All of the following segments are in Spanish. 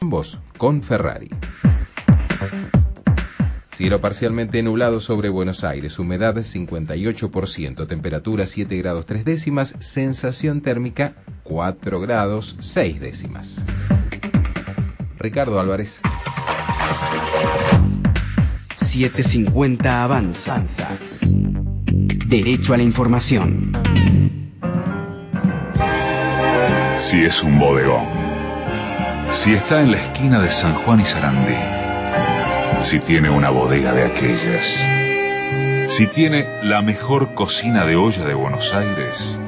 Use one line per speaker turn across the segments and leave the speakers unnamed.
ambos con Ferrari. Cielo parcialmente nublado sobre Buenos Aires, humedad 58%, temperatura 7 grados 3 décimas, sensación térmica 4 grados 6 décimas. Ricardo Álvarez.
750 Avanza. Derecho a la información.
Si es un bodegón, si está en la esquina de San Juan y Sarandí, si tiene una bodega de aquellas, si tiene la mejor cocina de olla de Buenos Aires,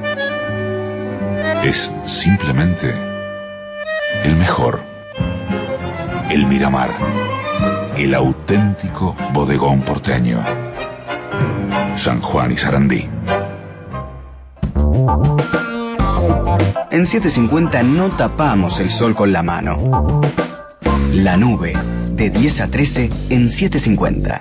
es simplemente el mejor. El Miramar, el auténtico bodegón porteño. San Juan y Sarandí.
En 750 no tapamos el sol con la mano. La Nube, de 10 a 13 en 750.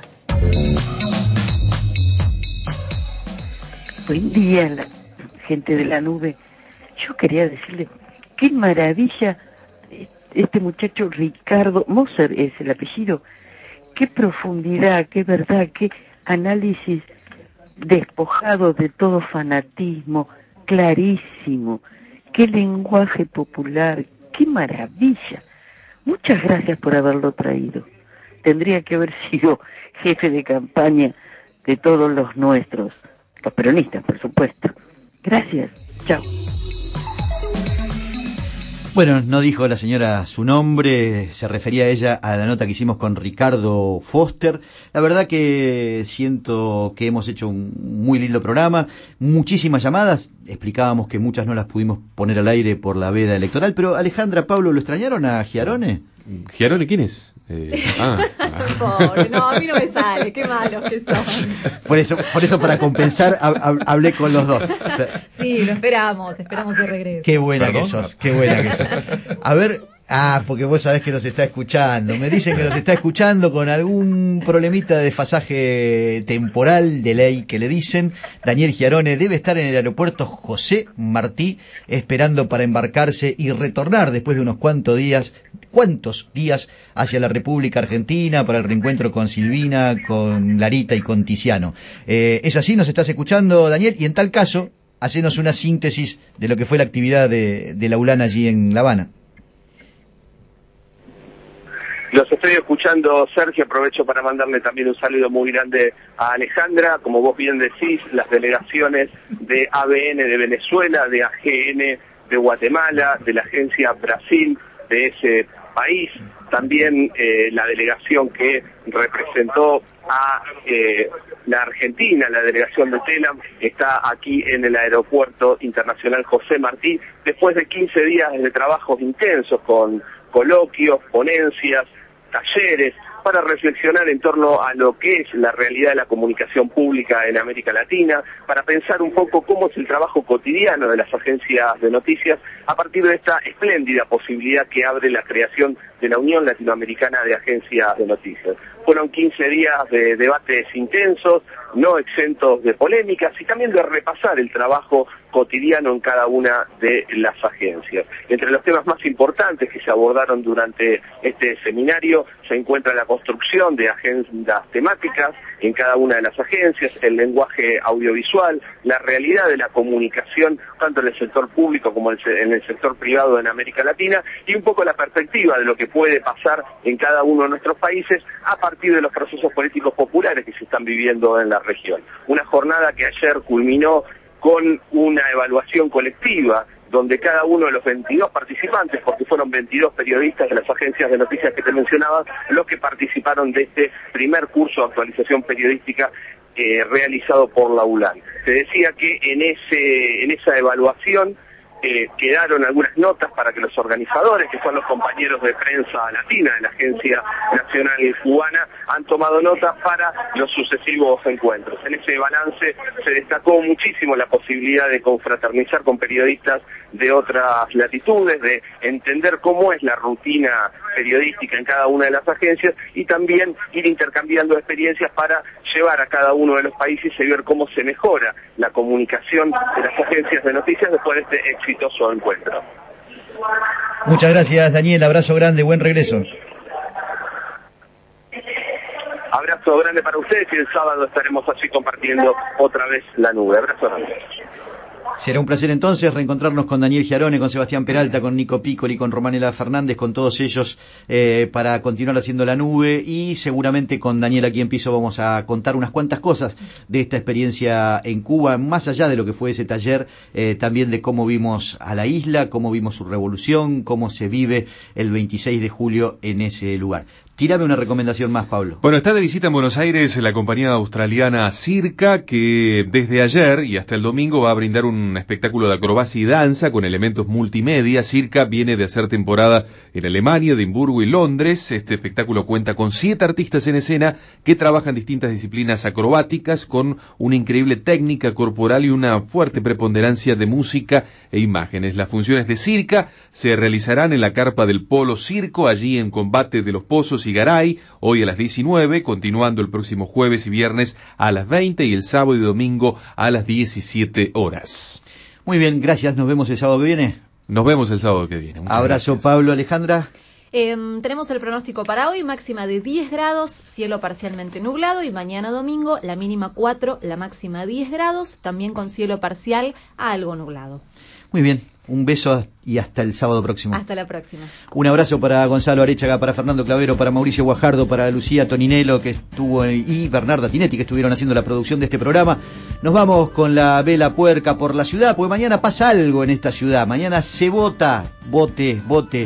Buen día, la gente de La Nube. Yo quería decirle, qué maravilla este muchacho Ricardo Moser es el apellido. Qué profundidad, qué verdad, qué análisis despojado de todo fanatismo, clarísimo. Qué lenguaje popular, qué maravilla. Muchas gracias por haberlo traído. Tendría que haber sido jefe de campaña de todos los nuestros, los peronistas, por supuesto. Gracias, chao.
Bueno, no dijo la señora su nombre, se refería a ella a la nota que hicimos con Ricardo Foster. La verdad que siento que hemos hecho un muy lindo programa, muchísimas llamadas, explicábamos que muchas no las pudimos poner al aire por la veda electoral, pero Alejandra, Pablo, ¿lo extrañaron a Giarone?
¿Giarone quién es?
Pobre, no, a mí no me sale, qué malos que son.
Por eso para compensar hablé con los dos.
Sí, lo esperamos de regreso.
Qué buena que sos. A ver, porque vos sabés que nos está escuchando. Me dicen que nos está escuchando con algún problemita de desfasaje temporal, de ley que le dicen. Daniel Giarone debe estar en el aeropuerto José Martí esperando para embarcarse y retornar después de unos cuantos días hacia la República Argentina para el reencuentro con Silvina, con Larita y con Tiziano. ¿Es así? ¿Nos estás escuchando, Daniel? Y en tal caso, hacenos una síntesis de lo que fue la actividad de la ULAN allí en La Habana.
Los estoy escuchando, Sergio. Aprovecho para mandarle también un saludo muy grande a Alejandra. Como vos bien decís, las delegaciones de ABN de Venezuela, de AGN de Guatemala, de la Agencia Brasil de ese país, también la delegación que representó a la Argentina, la delegación de TELAM, está aquí en el Aeropuerto Internacional José Martí, después de 15 días de trabajos intensos con coloquios, ponencias, talleres, para reflexionar en torno a lo que es la realidad de la comunicación pública en América Latina, para pensar un poco cómo es el trabajo cotidiano de las agencias de noticias a partir de esta espléndida posibilidad que abre la creación de la Unión Latinoamericana de Agencias de Noticias. Fueron 15 días de debates intensos, no exentos de polémicas y también de repasar el trabajo cotidiano en cada una de las agencias. Entre los temas más importantes que se abordaron durante este seminario se encuentra la construcción de agendas temáticas en cada una de las agencias, el lenguaje audiovisual, la realidad de la comunicación tanto en el sector público como en el sector privado en América Latina y un poco la perspectiva de lo que puede pasar en cada uno de nuestros países a partir de los procesos políticos populares que se están viviendo en la región. Una jornada que ayer culminó con una evaluación colectiva donde cada uno de los 22 participantes, porque fueron 22 periodistas de las agencias de noticias que te mencionaba, los que participaron de este primer curso de actualización periodística realizado por la ULAN. Se decía que en esa evaluación quedaron algunas notas para que los organizadores, que son los compañeros de prensa latina de la Agencia Nacional Cubana, han tomado nota para los sucesivos encuentros. En ese balance se destacó muchísimo la posibilidad de confraternizar con periodistas de otras latitudes, de entender cómo es la rutina periodística en cada una de las agencias y también ir intercambiando experiencias para llevar a cada uno de los países y ver cómo se mejora la comunicación de las agencias de noticias después de este exitoso encuentro.
Muchas gracias, Daniel. Abrazo grande, buen regreso.
Abrazo grande para ustedes y el sábado estaremos así compartiendo otra vez la nube. Abrazo grande.
Será un placer entonces reencontrarnos con Daniel Giarone, con Sebastián Peralta, con Nico Piccoli, con Romanela Fernández, con todos ellos para continuar haciendo la nube, y seguramente con Daniel aquí en piso vamos a contar unas cuantas cosas de esta experiencia en Cuba, más allá de lo que fue ese taller, también de cómo vimos a la isla, cómo vimos su revolución, cómo se vive el 26 de julio en ese lugar. Tírame una recomendación más, Pablo.
Bueno, está de visita en Buenos Aires la compañía australiana Circa, que desde ayer y hasta el domingo va a brindar un espectáculo de acrobacia y danza con elementos multimedia. Circa viene de hacer temporada en Alemania, Edimburgo y Londres. Este espectáculo cuenta con 7 artistas en escena que trabajan distintas disciplinas acrobáticas con una increíble técnica corporal y una fuerte preponderancia de música e imágenes. Las funciones de Circa se realizarán en la carpa del Polo Circo, allí en Combate de los Pozos y Garay, hoy a las 19, continuando el próximo jueves y viernes a las 20 y el sábado y domingo a las 17 horas.
Muy bien, gracias. Nos vemos el sábado que viene.
Nos vemos el sábado que viene. Muchas
Abrazo,
gracias.
Pablo. Alejandra.
Tenemos el pronóstico para hoy, máxima de 10 grados, cielo parcialmente nublado, y mañana domingo la mínima 4, la máxima 10 grados, también con cielo parcial a algo nublado.
Muy bien, un beso y hasta el sábado próximo.
Hasta la próxima.
Un abrazo para Gonzalo Arechaga, para Fernando Clavero, para Mauricio Guajardo, para Lucía Toninello, que estuvo, y Bernarda Tinetti, que estuvieron haciendo la producción de este programa. Nos vamos con la vela puerca por la ciudad, porque mañana pasa algo en esta ciudad. Mañana se vota, vote.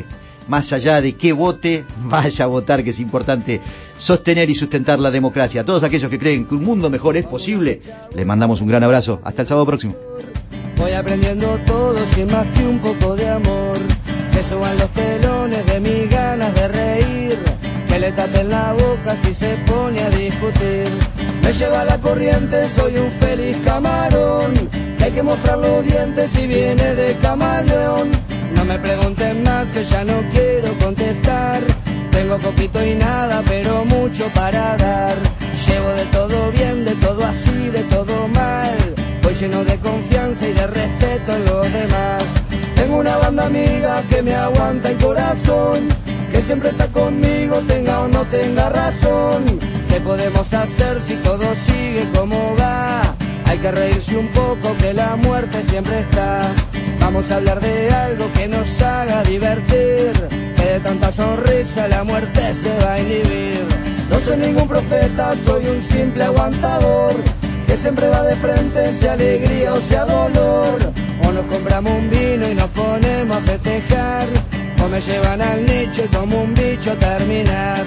Más allá de qué vote, vaya a votar, que es importante sostener y sustentar la democracia. A todos aquellos que creen que un mundo mejor es posible, les mandamos un gran abrazo. Hasta el sábado próximo.
Voy aprendiendo todo sin más que un poco de amor. Que suban los telones de mis ganas de reír. Que le tapen la boca si se pone a discutir. Me lleva la corriente, soy un feliz camarón. Que hay que mostrar los dientes si viene de camaleón. No me pregunten más que ya no quiero contestar. Tengo poquito y nada, pero mucho para dar. Llevo de todo bien, de todo así, de todo mal. Voy lleno de confianza y de respeto en los demás. Tengo una banda amiga que me aguanta el corazón, que siempre está conmigo, tenga o no tenga razón. ¿Qué podemos hacer si todo sigue como va? Hay que reírse un poco, que la muerte siempre está. Vamos a hablar de algo que nos haga divertir, que de tanta sonrisa la muerte se va a inhibir. No soy ningún profeta, soy un simple aguantador, que siempre va de frente, sea alegría o sea dolor. O nos compramos un vino y nos ponemos a festejar, o me llevan al nicho y como un bicho a terminar.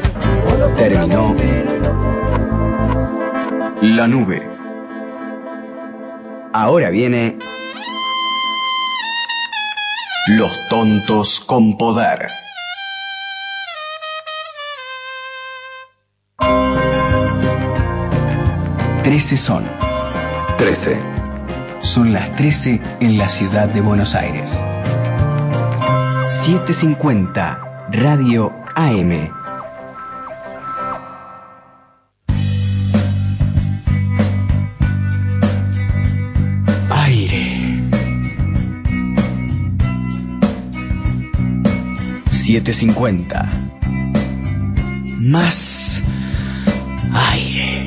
Terminó La Nube. Ahora viene Los Tontos con Poder. Son
13.
Son las 13 en la ciudad de Buenos Aires. 750 Radio AM. Aire. 750. Más aire.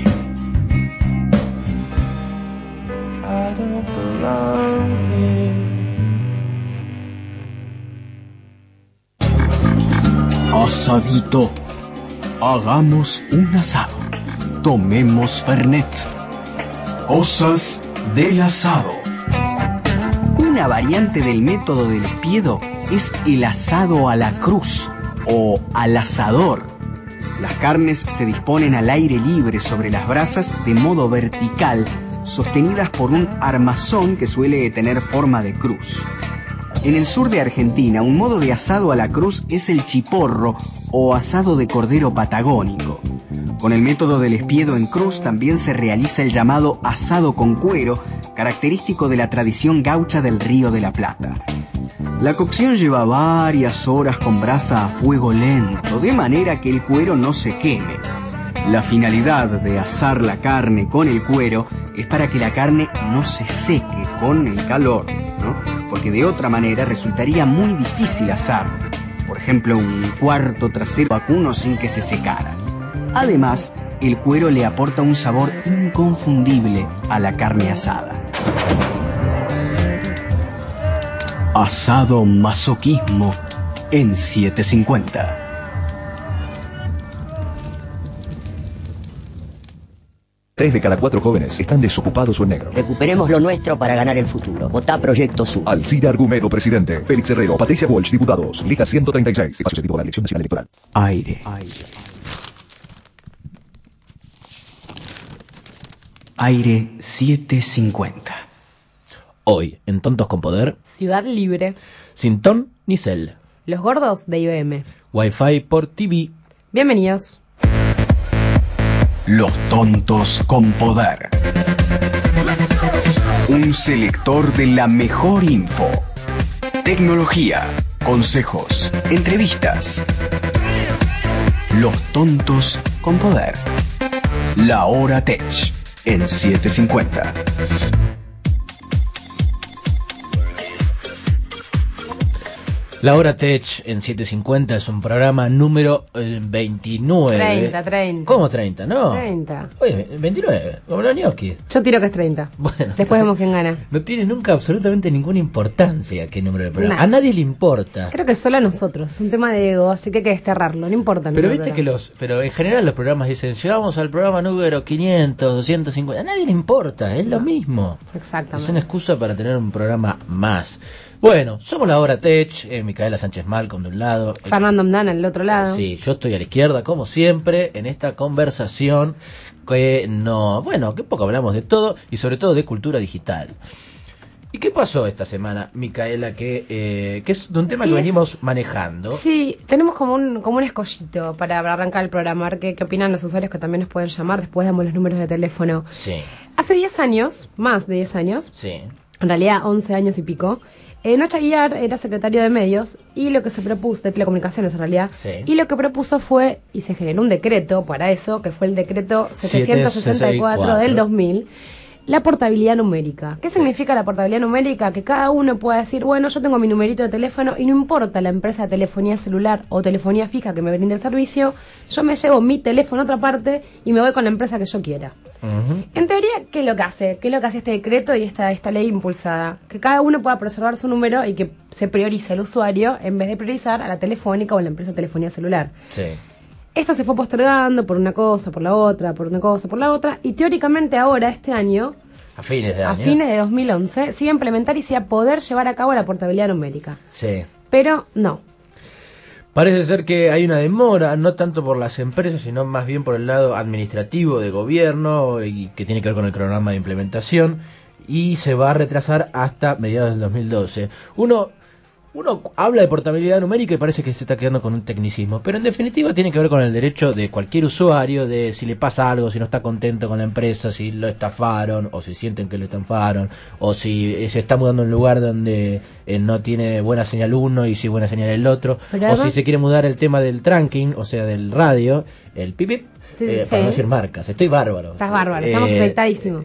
Asadito. Hagamos un asado. Tomemos Fernet. Cosas del asado. Una variante del método del espiedo es el asado a la cruz o al asador. Las carnes se disponen al aire libre sobre las brasas de modo vertical, sostenidas por un armazón que suele tener forma de cruz. En el sur de Argentina, un modo de asado a la cruz es el chiporro o asado de cordero patagónico. Con el método del espiedo en cruz también se realiza el llamado asado con cuero, característico de la tradición gaucha del Río de la Plata. La cocción lleva varias horas con brasa a fuego lento, de manera que el cuero no se queme. La finalidad de asar la carne con el cuero es para que la carne no se seque con el calor, ¿no? porque de otra manera resultaría muy difícil asarlo. Por ejemplo, un cuarto trasero vacuno sin que se secara. Además, el cuero le aporta un sabor inconfundible a la carne asada. Asado masoquismo en 750.
3 de cada 4 jóvenes están desocupados o en negro.
Recuperemos lo nuestro para ganar el futuro. Votá Proyecto Sur.
Alcira Argumedo, presidente. Félix Herrero, Patricia Walsh, diputados. Lista 136. Espacio séptimo de la Elección Nacional Electoral.
Aire. Aire 750.
Hoy, en Tontos con Poder,
Ciudad Libre.
sin ton ni cel.
Los gordos de IBM.
Wi-Fi por TV.
Bienvenidos.
Los tontos con poder. Un selector de la mejor info. Tecnología, consejos, entrevistas. Los tontos con poder. La Hora Tech en 750.
La Hora Tech en 750 es un programa número 29.
30.
¿Cómo 30? No.
30.
Oye, 29, como los gnocchi.
Yo tiro que es 30.
Bueno.
Después vemos quién gana.
No tiene nunca absolutamente ninguna importancia qué número de programa.
Nah.
A nadie le importa.
Creo que solo a nosotros. Es un tema de ego, así que hay que desterrarlo. No importa.
Pero viste que pero en general los programas dicen, llegamos al programa número 500, 250. A nadie le importa, es lo mismo.
Exactamente.
Es una excusa para tener un programa más. Bueno, somos La Hora Tech, Micaela Sánchez Malcom de un lado.
Fernando Amdana al otro lado.
Sí, yo estoy a la izquierda, como siempre, en esta conversación que que poco hablamos de todo y sobre todo de cultura digital. ¿Y qué pasó esta semana, Micaela, que es de un tema que venimos manejando?
Sí, tenemos como un escollito para arrancar el programa, a ver qué opinan los usuarios que también nos pueden llamar, después damos los números de teléfono.
Sí.
Hace 10 años, más de 10 años,
Sí.
en realidad 11 años y pico, Nacho Aguiar era secretario de medios y lo que se propuso, de telecomunicaciones en realidad,
Sí.
y lo que propuso fue, y se generó un decreto para eso, que fue el decreto 764 del 2000, la portabilidad numérica. ¿Qué significa la portabilidad numérica? Que cada uno pueda decir, bueno, yo tengo mi numerito de teléfono y no importa la empresa de telefonía celular o telefonía fija que me brinde el servicio, yo me llevo mi teléfono a otra parte y me voy con la empresa que yo quiera.
Uh-huh.
En teoría, ¿qué es lo que hace? ¿Qué es lo que hace este decreto y esta ley impulsada? Que cada uno pueda preservar su número y que se priorice el usuario en vez de priorizar a la telefónica o a la empresa de telefonía celular.
Sí.
Esto se fue postergando por una cosa, por la otra, por una cosa, por la otra, y teóricamente ahora, este año,
A fines de
a
año.
fines de 2011, se iba a implementar y se iba a poder llevar a cabo la portabilidad numérica.
Sí.
Pero no.
Parece ser que hay una demora, no tanto por las empresas, sino más bien por el lado administrativo de gobierno, y que tiene que ver con el cronograma de implementación, y se va a retrasar hasta mediados del 2012. Uno habla de portabilidad numérica y parece que se está quedando con un tecnicismo, pero en definitiva tiene que ver con el derecho de cualquier usuario, de si le pasa algo, si no está contento con la empresa, si lo estafaron, o si sienten que lo estafaron, o si se está mudando a un lugar donde no tiene buena señal uno y si buena señal el otro,
Pero
o
además,
si se quiere mudar el tema del trunking, o sea, del radio, el pipip.
Sí, sí,
Para no
sí.
decir marcas, estoy bárbaro.
Estás bárbaro, estamos afectadísimos.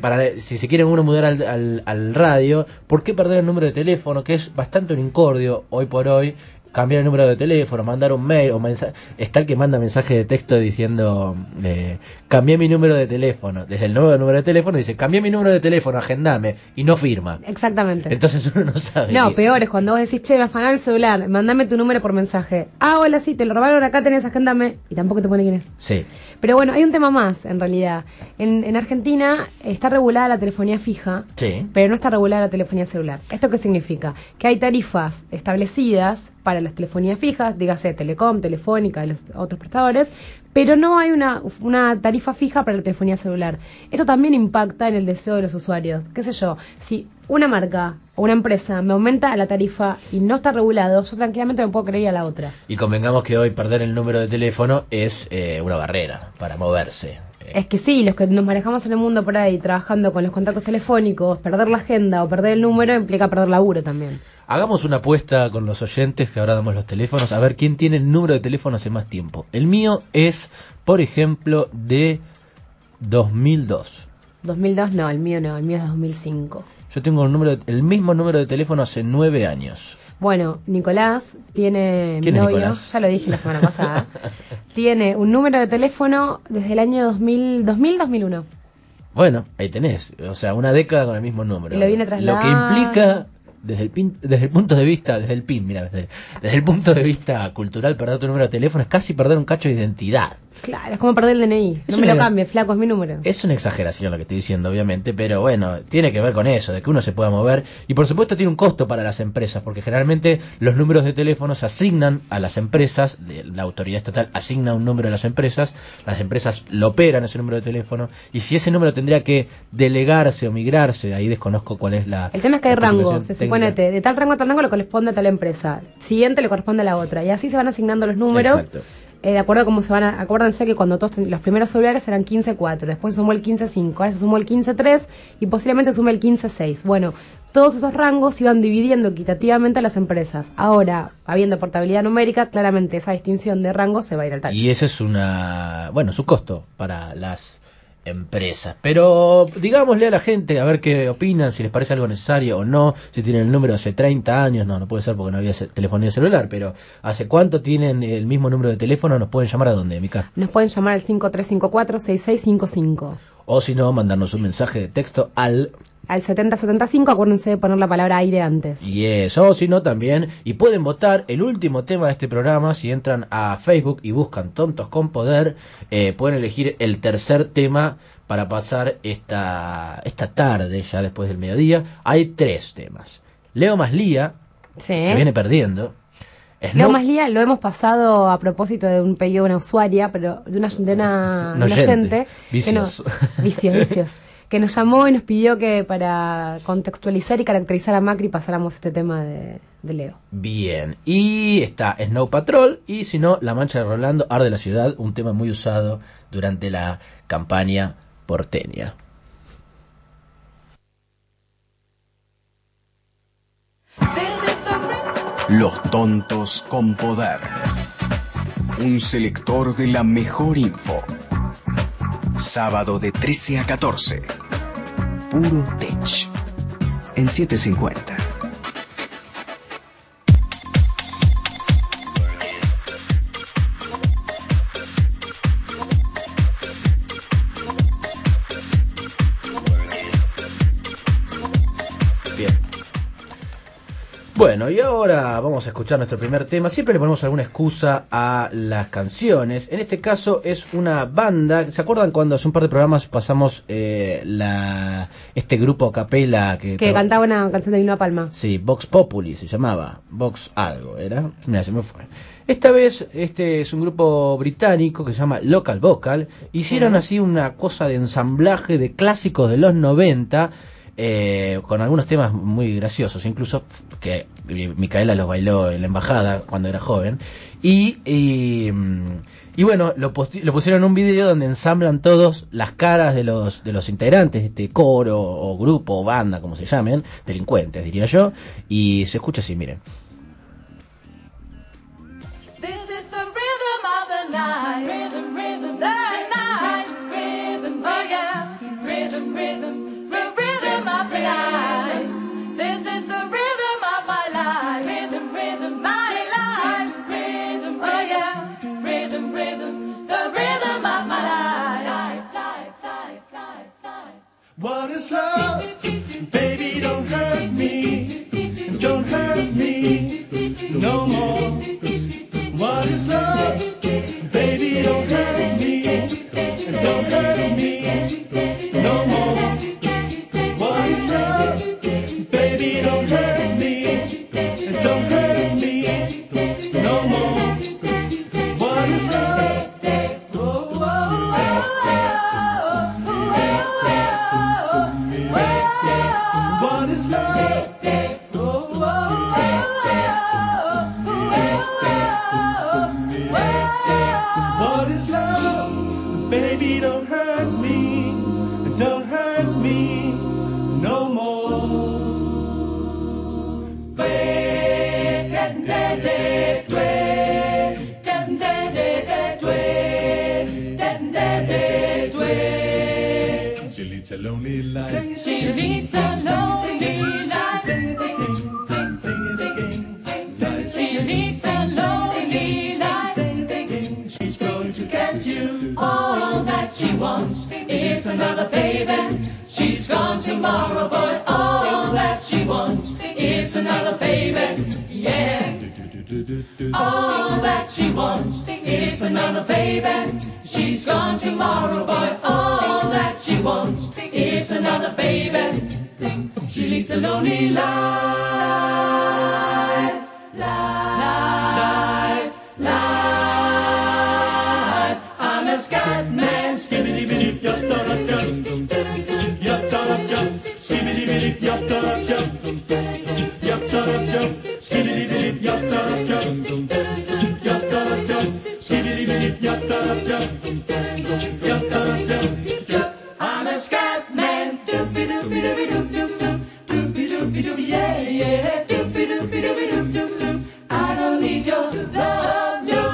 Si se quiere uno mudar al radio, ¿por qué perder el número de teléfono? Que es bastante un incordio hoy por hoy. Cambiar el número de teléfono, mandar un mail o mensaje. Está el que manda mensaje de texto diciendo cambié mi número de teléfono. Desde el nuevo número de teléfono dice cambié mi número de teléfono, agendame. Y no firma.
Exactamente.
Entonces uno no sabe.
No, peor es cuando vos decís, che, me afanaron el celular, mandame tu número por mensaje. Ah, hola, sí, te lo robaron acá, tenés, agendame. Y tampoco te pone quién es.
Sí.
Pero bueno, hay un tema más, en realidad. En Argentina está regulada la telefonía fija,
Sí.
pero no está regulada la telefonía celular. ¿Esto qué significa? Que hay tarifas establecidas para las telefonías fijas, dígase Telecom, Telefónica y los otros prestadores, pero no hay una tarifa fija para la telefonía celular. Esto también impacta en el deseo de los usuarios. ¿Qué sé yo? Si una marca o una empresa me aumenta la tarifa y no está regulado, yo tranquilamente me puedo creer a la otra.
Y convengamos que hoy perder el número de teléfono es una barrera para moverse.
Es que sí, los que nos manejamos en el mundo por ahí, trabajando con los contactos telefónicos, perder la agenda o perder el número implica perder laburo también.
Hagamos una apuesta con los oyentes, que ahora damos los teléfonos, a ver quién tiene el número de teléfono hace más tiempo. El mío es, por ejemplo, de 2002.
2002 no, el mío es 2005.
Yo tengo el mismo número de teléfono hace 9 años.
Bueno, Nicolás tiene, mi
¿Quién es
novio,
Nicolás?
ya lo dije la semana pasada, tiene un número de teléfono desde el año 2000-2001.
Bueno, ahí tenés, o sea, una década con el mismo número.
Y lo viene
Lo
trasladando.
que implica, desde el punto de vista, desde el punto de vista cultural, perder tu número de teléfono es casi perder un cacho de identidad.
Claro, es como perder el DNI. No me lo cambies, flaco, es mi número.
Es una exageración lo que estoy diciendo, obviamente, pero bueno, tiene que ver con eso, de que uno se pueda mover. Y por supuesto tiene un costo para las empresas, porque generalmente los números de teléfono se asignan a las empresas, la autoridad estatal asigna un número a las empresas lo operan ese número de teléfono, y si ese número tendría que delegarse o migrarse, ahí desconozco cuál es la...
El tema es que hay rangos, se
técnica.
supone de tal rango a tal rango le corresponde a tal empresa, siguiente le corresponde a la otra, y así se van asignando los números.
Exacto.
De acuerdo a cómo se van acuérdense que cuando todos los primeros celulares eran 15.4, después se sumó el 15.5, ahora se sumó el 15.3 y posiblemente sume el 15.6. Bueno, todos esos rangos se iban dividiendo equitativamente a las empresas. Ahora, habiendo portabilidad numérica, claramente esa distinción de rangos se va a ir al tacho.
Y ese es su costo para las empresas. Pero digámosle a la gente a ver qué opinan, si les parece algo necesario o no, si tienen el número hace 30 años, no puede ser porque no había telefonía celular, pero ¿hace cuánto tienen el mismo número de teléfono? ¿Nos pueden llamar a dónde, Mica?
Nos pueden llamar al 5354-6655.
O si no, mandarnos un mensaje de texto al
7075, acuérdense de poner la palabra aire antes.
Y eso, o si no también, y pueden votar el último tema de este programa, si entran a Facebook y buscan Tontos con Poder, pueden elegir el tercer tema para pasar esta tarde, ya después del mediodía. Hay 3 temas. Leo más Lía, que viene perdiendo.
Leo más Lía lo hemos pasado a propósito de un pedido de una usuaria, pero de una oyente.
Vicios.
Vicios. Que nos llamó y nos pidió que para contextualizar y caracterizar a Macri pasáramos este tema de Leo.
Bien, y está Snow Patrol, y si no, La Mancha de Rolando, Arde la Ciudad, un tema muy usado durante la campaña porteña.
Los Tontos con Poder. Un selector de la mejor info. Sábado de 13 a 14. Puro Tech. En 750.
Bien. Bueno, y ahora vamos a escuchar nuestro primer tema. Siempre le ponemos alguna excusa a las canciones. En este caso es una banda. ¿Se acuerdan cuando hace un par de programas pasamos este grupo a capela que
cantaba una canción de Vilma Palma?
Sí, Vox Populi se llamaba. Vox algo, ¿era? Mira, se me fue. Esta vez este es un grupo británico que se llama Local Vocal. Hicieron así una cosa de ensamblaje de clásicos de los 90. Con algunos temas muy graciosos, incluso que Micaela los bailó en la embajada cuando era joven, y bueno, lo pusieron en un video donde ensamblan todos las caras de los integrantes de este coro o grupo o banda, como se llamen, delincuentes diría yo, y se escucha así, miren.
This is the rhythm of the night, rhythm, rhythm, the night, rhythm, oh yeah, rhythm, rhythm. Of the night. This is the rhythm of my life. Rhythm, rhythm, my life. Rhythm, oh yeah. Rhythm, rhythm, the rhythm of my life. Fly, fly, fly, fly.
What is love? Baby, don't hurt me. Don't hurt me no more. What is love? Baby, don't hurt me. Don't hurt me no more. What is love? Baby, don't hurt me. Don't hurt me no more. What is love? What is love? What is love? Baby, don't hurt me. Don't hurt me no more. She leads a lonely life.
She leads a lonely
She's going to get you. All that she wants is another baby. She's gone tomorrow, boy. All that she wants is another baby. Yeah. All that she wants is another baby. She's gone tomorrow, boy. All that she wants is another baby. She leads a lonely life. I'm a scat man, skibbity-bitty, yup-da-da-yup, yup-da-da-yup, skibbity-bitty, yup-da-da-yup, yup-da-da-yup, skibbity-bitty, yup-da-da-yup, yup-da-da-yup, skibbity-bitty, yup-da-da-yup, yup-da-da-yup. I'm a scat man, doopy-doopy-doopy-doop-doop-doop, doopy-doopy-doop, yeah, yeah, doopy-doopy-doopy-doop-doop-doop. I don't need your love, no.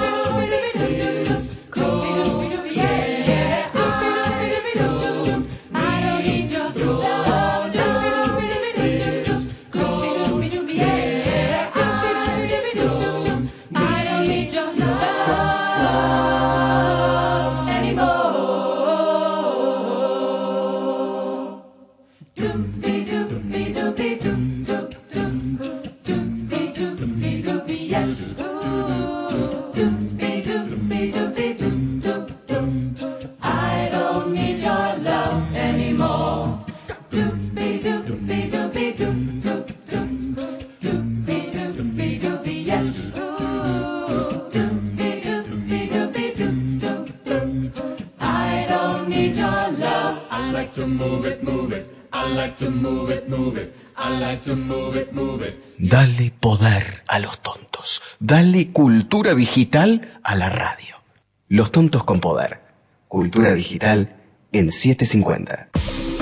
Dale poder a los tontos. Dale cultura digital a la radio. Los tontos con poder. Cultura digital en 750.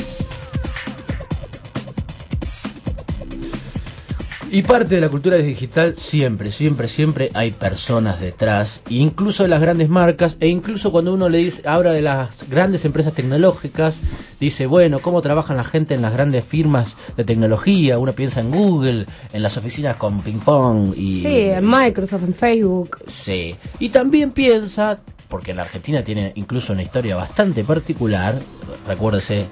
Y parte de la cultura digital siempre hay personas detrás, incluso de las grandes marcas, e incluso cuando uno le dice, habla de las grandes empresas tecnológicas, dice, bueno, ¿cómo trabajan la gente en las grandes firmas de tecnología? Uno piensa en Google, en las oficinas con ping pong y...
Sí, en Microsoft, en Facebook.
Sí, y también piensa, porque en la Argentina tiene incluso una historia bastante particular, recuérdese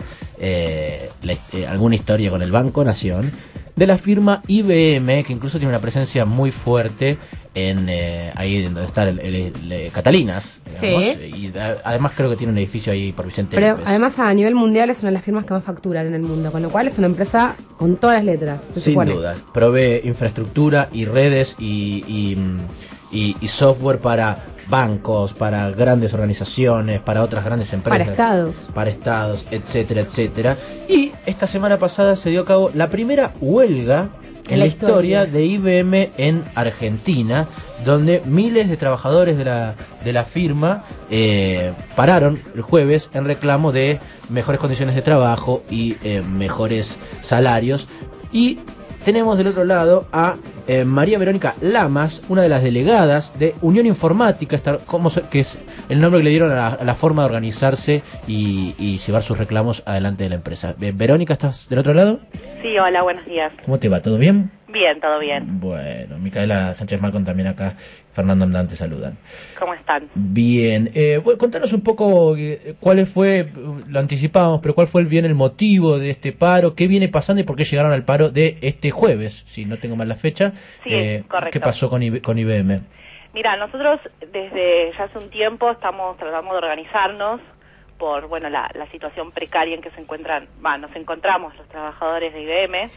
alguna historia con el Banco Nación, de la firma IBM, que incluso tiene una presencia muy fuerte en ahí donde está el Catalinas, digamos,
sí.
Y además creo que tiene un edificio ahí por Vicente
Pero
López.
además a nivel mundial es una de las firmas que más facturan en el mundo, con lo cual es una empresa con todas las letras, se
Sin
supone.
duda, provee infraestructura y redes y software para bancos, para grandes organizaciones, para otras grandes empresas, para estados, etcétera, etcétera. Y esta semana pasada se dio a cabo la primera huelga en la historia de IBM en Argentina, donde miles de trabajadores de la firma pararon el jueves en reclamo de mejores condiciones de trabajo y mejores salarios. Y tenemos del otro lado a María Verónica Lamas, una de las delegadas de Unión Informática, que es el nombre que le dieron a la forma de organizarse y llevar sus reclamos adelante de la empresa. Verónica, ¿estás del otro lado?
Sí, hola, buenos días.
¿Cómo te va? ¿Todo bien?
Bien, todo bien.
Bueno, Micaela Sánchez Malcon también acá, Fernando Amdán te saludan.
¿Cómo están?
Bien, bueno, contanos un poco cuál fue, lo anticipábamos, pero cuál fue bien el motivo de este paro, qué viene pasando y por qué llegaron al paro de este jueves, si no tengo mal la fecha.
Sí, correcto.
¿Qué pasó con IBM?
Mira, nosotros desde ya hace un tiempo estamos tratando de organizarnos por, bueno, la situación precaria en que nos encontramos los trabajadores de IBM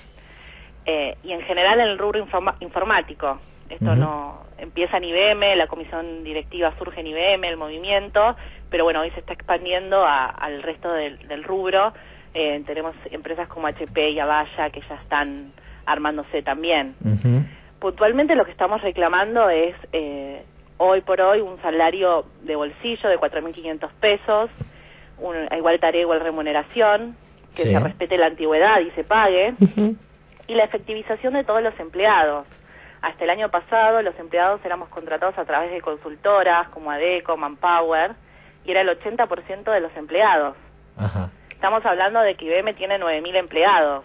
y en general en el rubro informático. Esto no empieza en IBM, la comisión directiva surge en IBM, el movimiento, pero bueno, hoy se está expandiendo al resto del rubro. Tenemos empresas como HP y Avaya que ya están armándose también. Puntualmente lo que estamos reclamando es hoy por hoy un salario de bolsillo de 4.500 pesos, a igual tarea, igual remuneración, que se respete la antigüedad y se pague, y la efectivización de todos los empleados. Hasta el año pasado los empleados éramos contratados a través de consultoras como Adecco, Manpower, y era el 80% de los empleados.
Ajá.
Estamos hablando de que IBM tiene 9.000 empleados.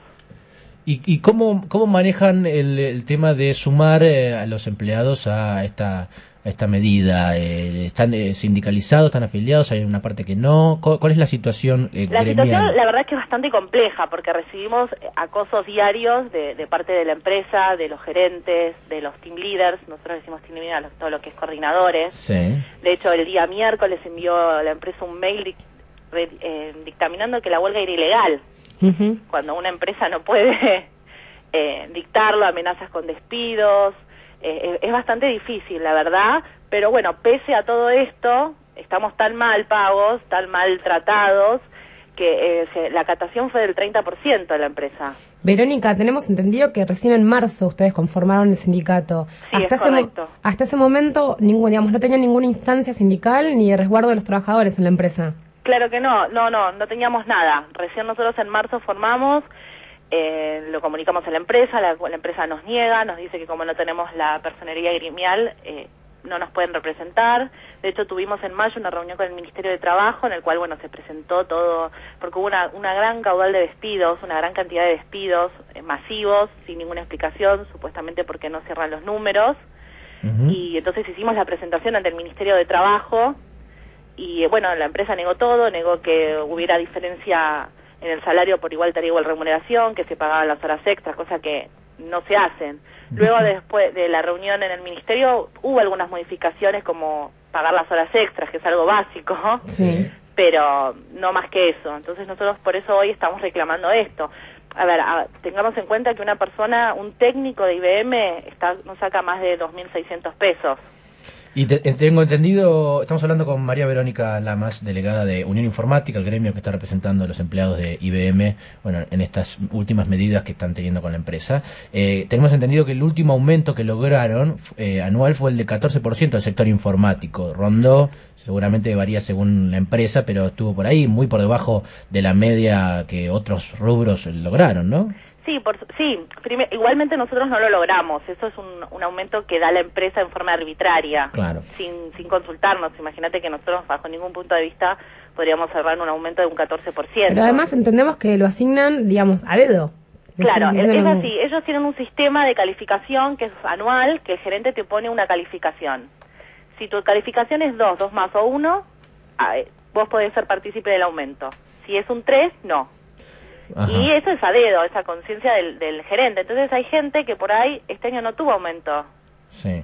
¿Y cómo manejan el tema de sumar a los empleados a esta medida? ¿Están sindicalizados, están afiliados? ¿Hay una parte que no? ¿Cuál es la situación
La
gremial?
situación, la verdad es que es bastante compleja, porque recibimos acosos diarios de parte de la empresa, de los gerentes, de los team leaders. Nosotros decimos team leaders a todo lo que es coordinadores.
Sí.
De hecho, el día miércoles envió la empresa un mail dictaminando que la huelga era ilegal. Cuando una empresa no puede dictarlo, amenazas con despidos, es bastante difícil, la verdad, pero bueno, pese a todo esto, estamos tan mal pagos, tan mal tratados, que la catación fue del 30% de la empresa.
Verónica, tenemos entendido que recién en marzo ustedes conformaron el sindicato.
Sí, es correcto.
Hasta ese momento, no tenía ninguna instancia sindical ni de resguardo de los trabajadores en la empresa.
Claro que no teníamos nada. Recién nosotros en marzo formamos, lo comunicamos a la empresa nos niega, nos dice que como no tenemos la personería gremial, no nos pueden representar. De hecho, tuvimos en mayo una reunión con el Ministerio de Trabajo, en el cual, se presentó todo, porque hubo una gran caudal de despidos, una gran cantidad de despidos masivos, sin ninguna explicación, supuestamente porque no cierran los números. Y entonces hicimos la presentación ante el Ministerio de Trabajo, y la empresa negó todo, negó que hubiera diferencia en el salario por igual tarea igual remuneración, que se pagaban las horas extras, cosa que no se hacen. Luego, después de la reunión en el ministerio, hubo algunas modificaciones como pagar las horas extras, que es algo básico, pero no más que eso. Entonces nosotros por eso hoy estamos reclamando esto. A ver, tengamos en cuenta que una persona, un técnico de IBM, no saca más de 2.600 pesos.
Y tengo entendido, estamos hablando con María Verónica Lamas, delegada de Unión Informática, el gremio que está representando a los empleados de IBM, en estas últimas medidas que están teniendo con la empresa. Tenemos entendido que el último aumento que lograron anual fue el de 14% del sector informático. Rondó, seguramente varía según la empresa, pero estuvo por ahí, muy por debajo de la media que otros rubros lograron, ¿no?
Sí, igualmente nosotros no lo logramos. Eso es un aumento que da la empresa en forma arbitraria, sin consultarnos. Imagínate que nosotros, bajo ningún punto de vista, podríamos cerrar un aumento de un 14%.
Pero además entendemos que lo asignan, a dedo.
Claro, es así. Ellos tienen un sistema de calificación que es anual, que el gerente te pone una calificación. Si tu calificación es 2 más o 1, vos podés ser partícipe del aumento. Si es un 3, no. Ajá. Y eso es a dedo, esa conciencia del gerente. Entonces hay gente que por ahí este año no tuvo aumento.
Sí.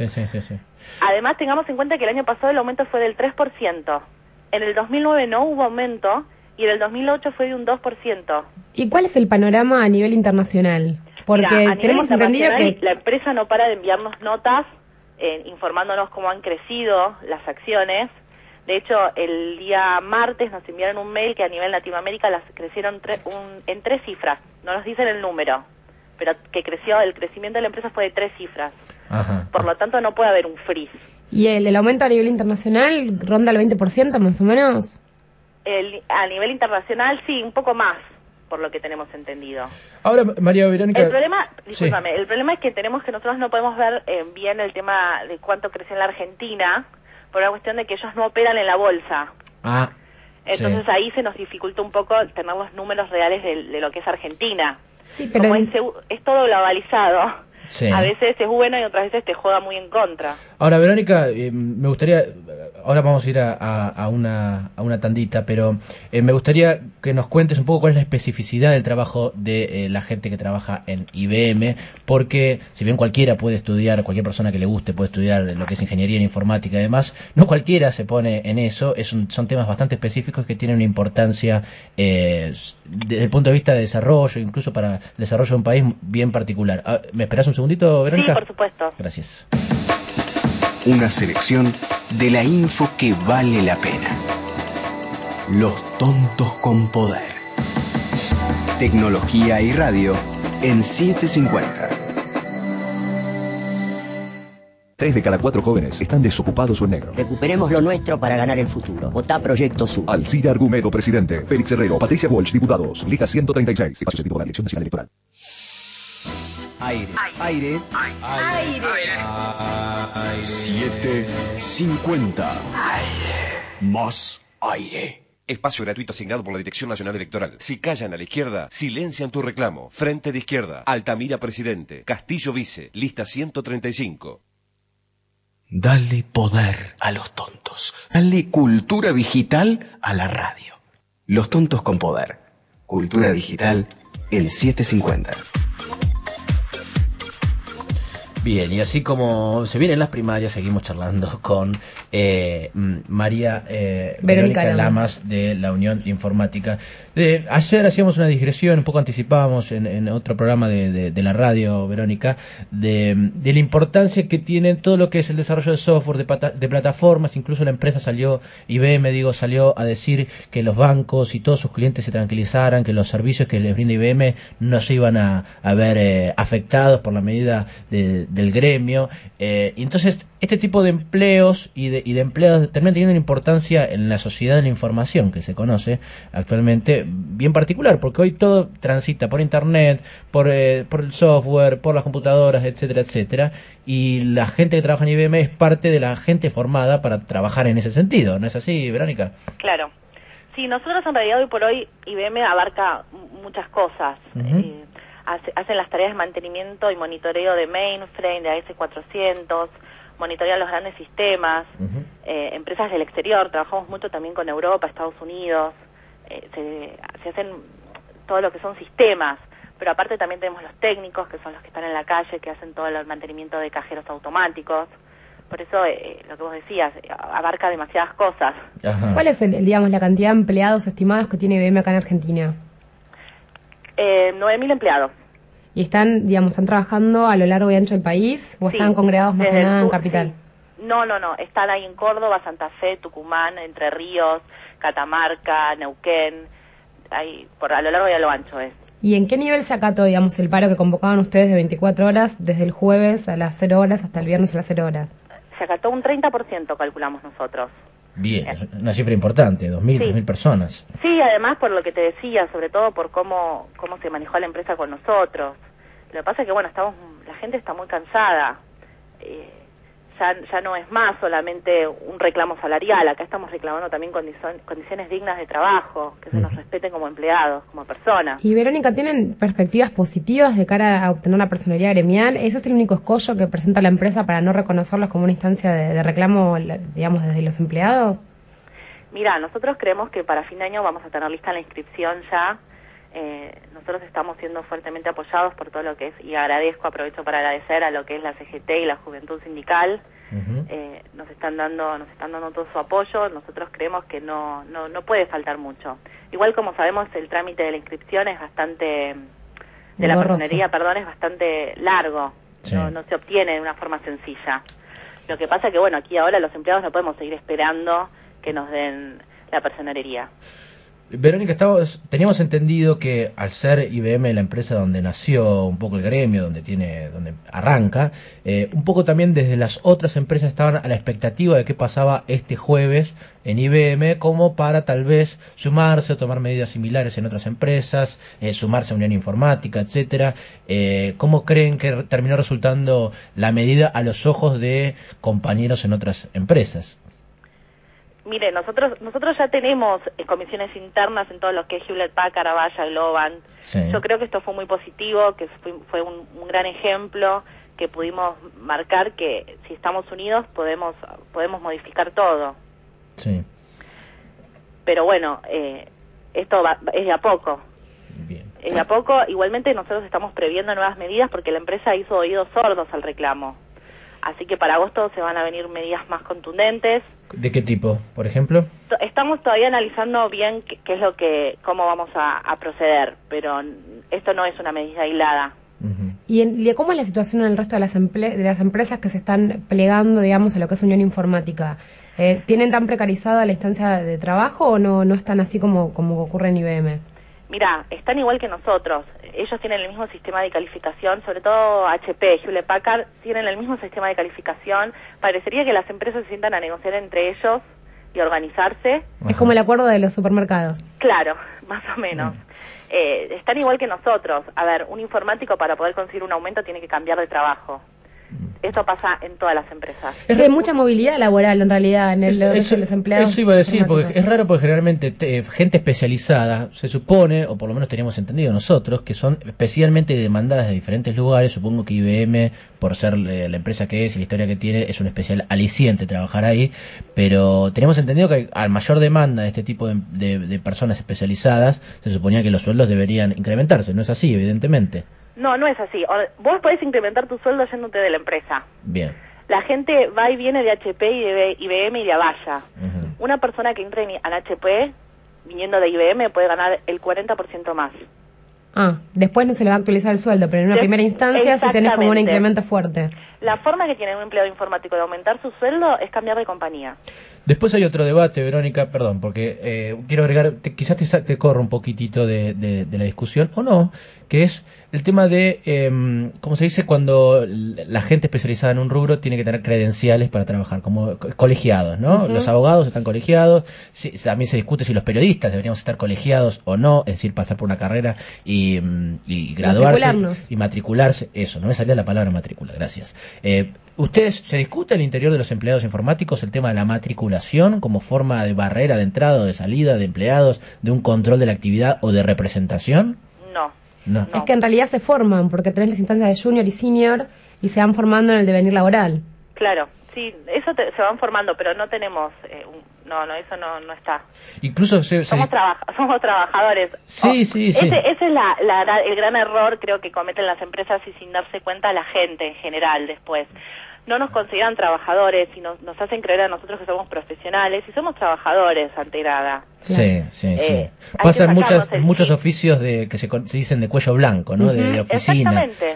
Además, tengamos en cuenta que el año pasado el aumento fue del 3%. En el 2009 no hubo aumento y en el 2008 fue de un 2%.
¿Y cuál es el panorama a nivel internacional? Porque tenemos entendido que
la empresa no para de enviarnos notas informándonos cómo han crecido las acciones. De hecho, el día martes nos enviaron un mail que a nivel Latinoamérica las crecieron en 3 cifras. No nos dicen el número, pero que el crecimiento de la empresa fue de 3 cifras.
Ajá.
Por lo tanto, no puede haber un freeze.
¿Y el aumento a nivel internacional ronda el 20% más o menos?
A nivel internacional, sí, un poco más, por lo que tenemos entendido.
Ahora, María Verónica...
El problema es que nosotros no podemos ver bien el tema de cuánto creció en la Argentina, por una cuestión de que ellos no operan en la bolsa. Entonces ahí se nos dificulta un poco tener los números reales de lo que es Argentina.
Sí, pero
como es todo globalizado, a veces es bueno y otras veces te juega muy en contra.
Ahora, Verónica, me gustaría, ahora vamos a ir a una tandita, pero me gustaría que nos cuentes un poco cuál es la especificidad del trabajo de la gente que trabaja en IBM, porque si bien cualquiera puede estudiar, cualquier persona que le guste puede estudiar lo que es ingeniería en informática y demás, no cualquiera se pone en eso, son temas bastante específicos que tienen una importancia desde el punto de vista de desarrollo, incluso para el desarrollo de un país bien particular. ¿Me esperás un segundito, Verónica?
Sí, por supuesto.
Gracias.
Una selección de la info que vale la pena. Los tontos con poder. Tecnología y radio en 750.
3 de cada 4 jóvenes están desocupados o en negro.
Recuperemos lo nuestro para ganar el futuro. Votá Proyecto Sur.
Alcira Argumedo, presidente. Félix Herrero, Patricia Walsh, diputados. Lija 136. Espacio séptimo de la Dirección Nacional Electoral.
Aire. 750. Más aire.
Espacio gratuito asignado por la Dirección Nacional Electoral. Si callan a la izquierda, silencian tu reclamo. Frente de Izquierda, Altamira Presidente, Castillo Vice, lista 135.
Dale poder a los tontos. Dale cultura digital a la radio. Los tontos con poder. Cultura digital en 750.
Bien, y así como se vienen las primarias, seguimos charlando con María Verónica Lamas de la Unión Informática. Ayer hacíamos una digresión, un poco anticipábamos en otro programa de la radio, Verónica, de la importancia que tiene todo lo que es el desarrollo de software, de plataformas. Incluso la empresa salió, IBM, salió a decir que los bancos y todos sus clientes se tranquilizaran, que los servicios que les brinda IBM no se iban a ver afectados por la medida del gremio. Y entonces este tipo de empleos y de empleados terminan teniendo una importancia en la sociedad de la información que se conoce actualmente bien particular, porque hoy todo transita por internet, por el software, por las computadoras, etcétera, etcétera, y la gente que trabaja en IBM es parte de la gente formada para trabajar en ese sentido, ¿no es así, Verónica?
Claro. Sí, nosotros en realidad hoy por hoy IBM abarca muchas cosas. Hacen las tareas de mantenimiento y monitoreo de mainframe, de AS400, monitorean los grandes sistemas, empresas del exterior, trabajamos mucho también con Europa, Estados Unidos, se hacen todo lo que son sistemas, pero aparte también tenemos los técnicos, que son los que están en la calle, que hacen todo el mantenimiento de cajeros automáticos. Por eso, lo que vos decías, abarca demasiadas cosas.
Ajá. ¿Cuál es la cantidad de empleados estimados que tiene IBM acá en Argentina?
9.000 empleados.
¿Y están trabajando a lo largo y ancho del país o están congregados más que nada en Capital?
Sí. No, están ahí en Córdoba, Santa Fe, Tucumán, Entre Ríos, Catamarca, Neuquén, ahí a lo largo y a lo ancho es.
¿Y en qué nivel se acató, el paro que convocaban ustedes de 24 horas, desde el jueves a las 0 horas hasta el viernes a las 0 horas?
Se acató un 30%, calculamos nosotros.
Bien, es una cifra importante, 2.000, 3.000 personas.
Sí, además por lo que te decía, sobre todo por cómo se manejó la empresa con nosotros. Lo que pasa es que, la gente está muy cansada. Ya no es más solamente un reclamo salarial, acá estamos reclamando también condiciones dignas de trabajo, que se nos respeten como empleados, como personas.
Y Verónica, ¿tienen perspectivas positivas de cara a obtener la personería gremial? ¿Ese es el único escollo que presenta la empresa para no reconocerlos como una instancia de reclamo, desde los empleados?
Mira, nosotros creemos que para fin de año vamos a tener lista la inscripción ya. Nosotros estamos siendo fuertemente apoyados por todo lo que es, y aprovecho para agradecer a lo que es la CGT y la Juventud Sindical. Nos están dando todo su apoyo. Nosotros creemos que no puede faltar mucho. Igual, como sabemos, el trámite de la inscripción es bastante, de la personería, es bastante largo. Sí. No se obtiene de una forma sencilla. Lo que pasa que, aquí ahora los empleados no podemos seguir esperando que nos den la personería.
Verónica, teníamos entendido que al ser IBM la empresa donde nació un poco el gremio, donde arranca, un poco también desde las otras empresas estaban a la expectativa de qué pasaba este jueves en IBM, como para tal vez sumarse o tomar medidas similares en otras empresas, sumarse a Unión Informática, etcétera. ¿Cómo creen que terminó resultando la medida a los ojos de compañeros en otras empresas?
Mire, nosotros ya tenemos comisiones internas en todo lo que es Hewlett Packard, Avaya, Globant. Sí. Yo creo que esto fue muy positivo, que fue un gran ejemplo, que pudimos marcar que si estamos unidos podemos modificar todo.
Sí.
Pero esto es de a poco.
Bien.
Es de a poco. Igualmente nosotros estamos previendo nuevas medidas porque la empresa hizo oídos sordos al reclamo. Así que para agosto se van a venir medidas más contundentes.
¿De qué tipo, por ejemplo?
Estamos todavía analizando bien cómo vamos a proceder, pero esto no es una medida aislada.
¿Y cómo es la situación en el resto de las empresas que se están plegando, a lo que es Unión Informática? ¿Tienen tan precarizada la instancia de trabajo o no están así como ocurre en IBM?
Mira, están igual que nosotros. Ellos tienen el mismo sistema de calificación, sobre todo HP, Hewlett Packard, tienen el mismo sistema de calificación. Parecería que las empresas se sientan a negociar entre ellos y organizarse.
Es como el acuerdo de los supermercados.
Claro, más o menos. Están igual que nosotros. A ver, un informático para poder conseguir un aumento tiene que cambiar de trabajo. esto pasa en todas las empresas.
Sí, hay mucha movilidad laboral en realidad en los empleados.
Eso iba a decir, porque es raro porque generalmente gente especializada, se supone, o por lo menos teníamos entendido nosotros, que son especialmente demandadas de diferentes lugares. Supongo que IBM, por ser la empresa que es y la historia que tiene, es un especial aliciente trabajar ahí, pero tenemos entendido que al mayor demanda de este tipo de personas especializadas, se suponía que los sueldos deberían incrementarse. No es así, evidentemente.
No, no es así. Vos podés incrementar tu sueldo yéndote de la empresa.
Bien.
La gente va y viene de HP y de IBM y de Avaya. Una persona que entre al HP viniendo de IBM puede ganar el 40% más.
Después no se le va a actualizar el sueldo, pero en una primera instancia si tenés como un incremento fuerte.
La forma que tiene un empleado informático de aumentar su sueldo es cambiar de compañía.
Después hay otro debate, Verónica, perdón, porque quiero agregar, quizás te corro un poquitito de la discusión, o no, que es el tema de, ¿cómo se dice? Cuando la gente especializada en un rubro tiene que tener credenciales para trabajar, como colegiados, ¿no? Los abogados están colegiados, también se discute si los periodistas deberíamos estar colegiados o no, es decir, pasar por una carrera y graduarse y matricularse, eso, no me salía la palabra matricular, gracias. ¿Ustedes se discute al interior de los empleados informáticos el tema de la matriculación como forma de barrera de entrada o de salida de empleados, de un control de la actividad o de representación? No.
Es que en realidad se forman, porque tenés las instancias de junior y senior y se van formando en el devenir laboral.
Claro, sí, eso se van formando, pero no tenemos, eso no está.
Incluso
somos trabajadores.
Sí.
Ese es el gran error, creo, que cometen las empresas y sin darse cuenta la gente en general después. No nos consideran trabajadores y nos hacen creer a nosotros que somos profesionales y somos trabajadores ante nada.
Sí. Pasan muchos oficios que se dicen de cuello blanco, ¿no? De oficina.
Exactamente.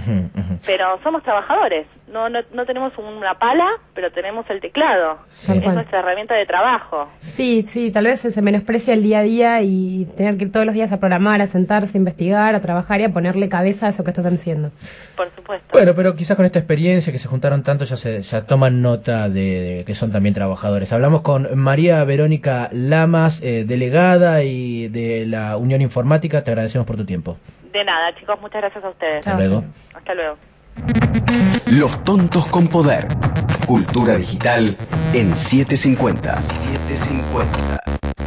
Pero somos trabajadores. No tenemos una pala, pero tenemos el teclado. Es nuestra herramienta de trabajo.
Sí, tal vez se menosprecia el día a día y tener que ir todos los días a programar, a sentarse, a investigar, a trabajar y a ponerle cabeza a eso que están haciendo.
Por supuesto.
Bueno, pero quizás con esta experiencia que se juntaron tanto ya toman nota de que son también trabajadores. Hablamos con María Verónica Lamas, delegada y de la Unión Informática. Te agradecemos por tu tiempo.
De nada, chicos, muchas gracias a ustedes.
Hasta luego.
Hasta luego.
Los tontos con poder. Cultura digital en 750. 750.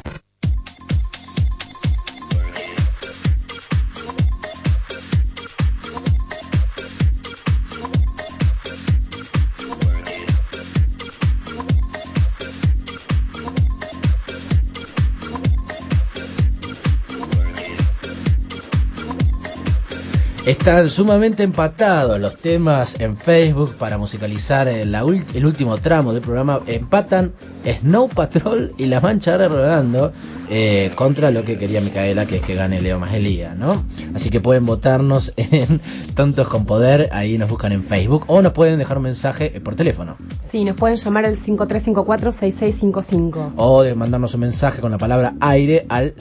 Están sumamente empatados los temas en Facebook para musicalizar el último tramo del programa. Empatan Snow Patrol y La Mancha de Rolando contra lo que quería Micaela, que es que gane Leo más Elía, ¿no? Así que pueden votarnos en Tontos con Poder, ahí nos buscan en Facebook, o nos pueden dejar un mensaje por teléfono.
Sí, nos pueden llamar al 5354-6655.
O de mandarnos un mensaje con la palabra aire al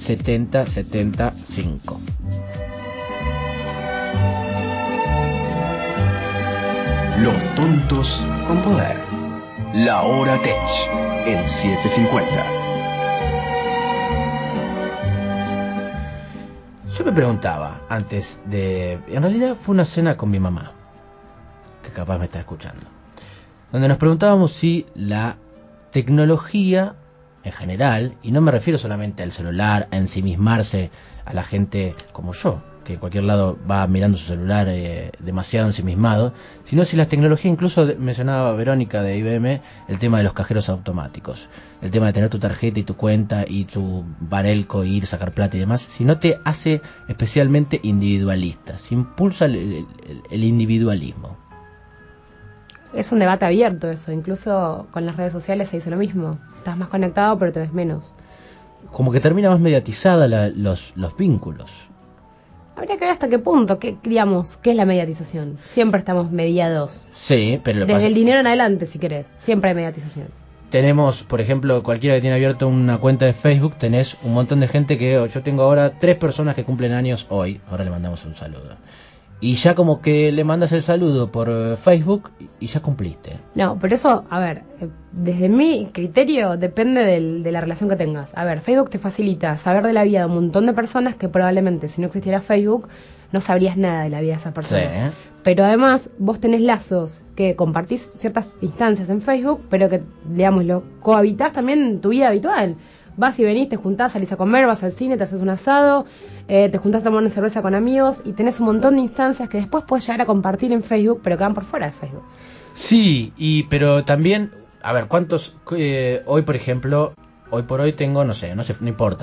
7075.
Los tontos con poder. La hora tech en 750.
Yo me preguntaba antes en realidad fue una cena con mi mamá, que capaz me está escuchando, donde nos preguntábamos si la tecnología en general, y no me refiero solamente al celular, a ensimismarse a la gente como yo, que en cualquier lado va mirando su celular demasiado ensimismado, sino si la tecnología, incluso mencionaba Verónica de IBM, el tema de los cajeros automáticos, el tema de tener tu tarjeta y tu cuenta y tu barelco, ir, sacar plata y demás, si no te hace especialmente individualista, si impulsa el individualismo.
Es un debate abierto eso, incluso con las redes sociales se dice lo mismo, estás más conectado pero te ves menos.
Como que termina más mediatizada los vínculos.
Habría que ver hasta qué punto, ¿qué es la mediatización? Siempre estamos mediados.
Sí, pero
desde el dinero en adelante, si querés, siempre hay mediatización.
Tenemos, por ejemplo, cualquiera que tiene abierto una cuenta de Facebook, tenés un montón de gente que yo tengo ahora 3 personas que cumplen años hoy, ahora le mandamos un saludo. Y ya como que le mandas el saludo por Facebook y ya cumpliste.
No, pero eso, a ver, desde mi criterio depende de la relación que tengas. A ver, Facebook te facilita saber de la vida de un montón de personas que probablemente si no existiera Facebook no sabrías nada de la vida de esa persona.
Sí.
Pero además vos tenés lazos que compartís ciertas instancias en Facebook, pero que, digamos, lo cohabitás también en tu vida habitual. Vas y venís, te juntás, salís a comer, vas al cine, te haces un asado, te juntás a tomar una cerveza con amigos y tenés un montón de instancias que después puedes llegar a compartir en Facebook, pero que van por fuera de Facebook.
Sí, pero también, a ver, ¿cuántos hoy, por ejemplo, hoy por hoy tengo, no importa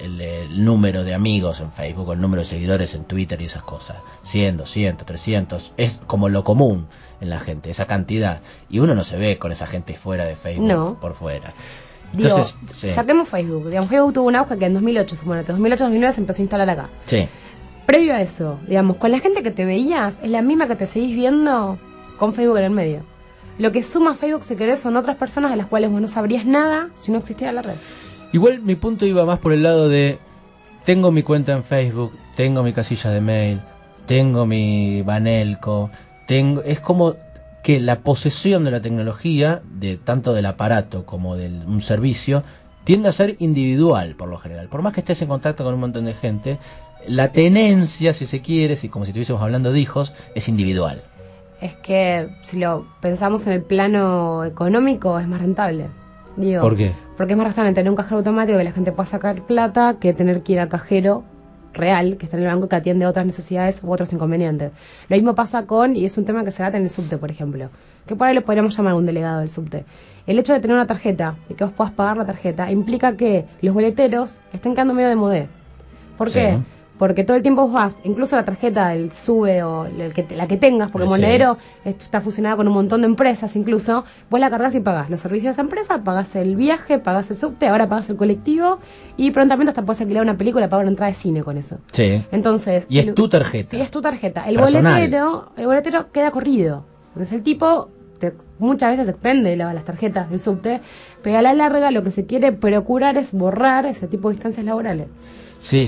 el número de amigos en Facebook, o el número de seguidores en Twitter y esas cosas, 100, 200, 300, es como lo común en la gente, esa cantidad, y uno no se ve con esa gente fuera de Facebook,
No.
por fuera.
Entonces,
sí.
Saquemos Facebook. Digamos, Facebook tuvo un auge que en 2008, suponete, 2008-2009 se empezó a instalar acá.
Sí.
Previo a eso, digamos, con la gente que te veías, es la misma que te seguís viendo con Facebook en el medio. Lo que suma Facebook, si querés, son otras personas de las cuales vos no sabrías nada si no existiera la red.
Igual mi punto iba más por el lado de, tengo mi cuenta en Facebook, tengo mi casilla de mail, tengo mi Banelco, es como que la posesión de la tecnología, de tanto del aparato como de un servicio, tiende a ser individual por lo general. Por más que estés en contacto con un montón de gente, la tenencia, si se quiere, como si estuviésemos hablando de hijos, es individual.
Es que si lo pensamos en el plano económico es más rentable. Digo,
¿por qué?
Porque es más rentable tener un cajero automático que la gente pueda sacar plata que tener que ir al cajero real que está en el banco, que atiende otras necesidades u otros inconvenientes. Lo mismo pasa y es un tema que se da en el subte, por ejemplo, que por ahí le podríamos llamar un delegado del subte. El hecho de tener una tarjeta y que vos puedas pagar la tarjeta implica que los boleteros estén quedando medio de modé. ¿Por qué? Porque todo el tiempo vos vas, incluso la tarjeta del SUBE o la que tengas, porque el monedero está fusionado con un montón de empresas, incluso, vos la cargas y pagás los servicios de esa empresa, pagás el viaje, pagás el subte, ahora pagás el colectivo y prontamente hasta puedes alquilar una película, pagar una entrada de cine con eso.
Sí.
Entonces,
y es tu tarjeta.
Y es tu tarjeta. El
personal.
boletero queda corrido. Entonces el tipo muchas veces expende las tarjetas del subte, pero a la larga lo que se quiere procurar es borrar ese tipo de instancias laborales.
Sí.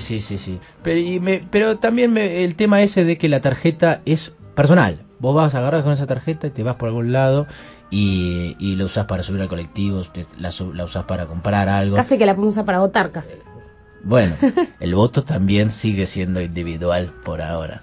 Pero también el tema ese de que la tarjeta es personal. Vos vas a agarrar con esa tarjeta y te vas por algún lado y la usás para subir al colectivo, la usás para comprar algo.
Casi que la podemos usar para votar, casi.
Bueno, el voto también sigue siendo individual por ahora.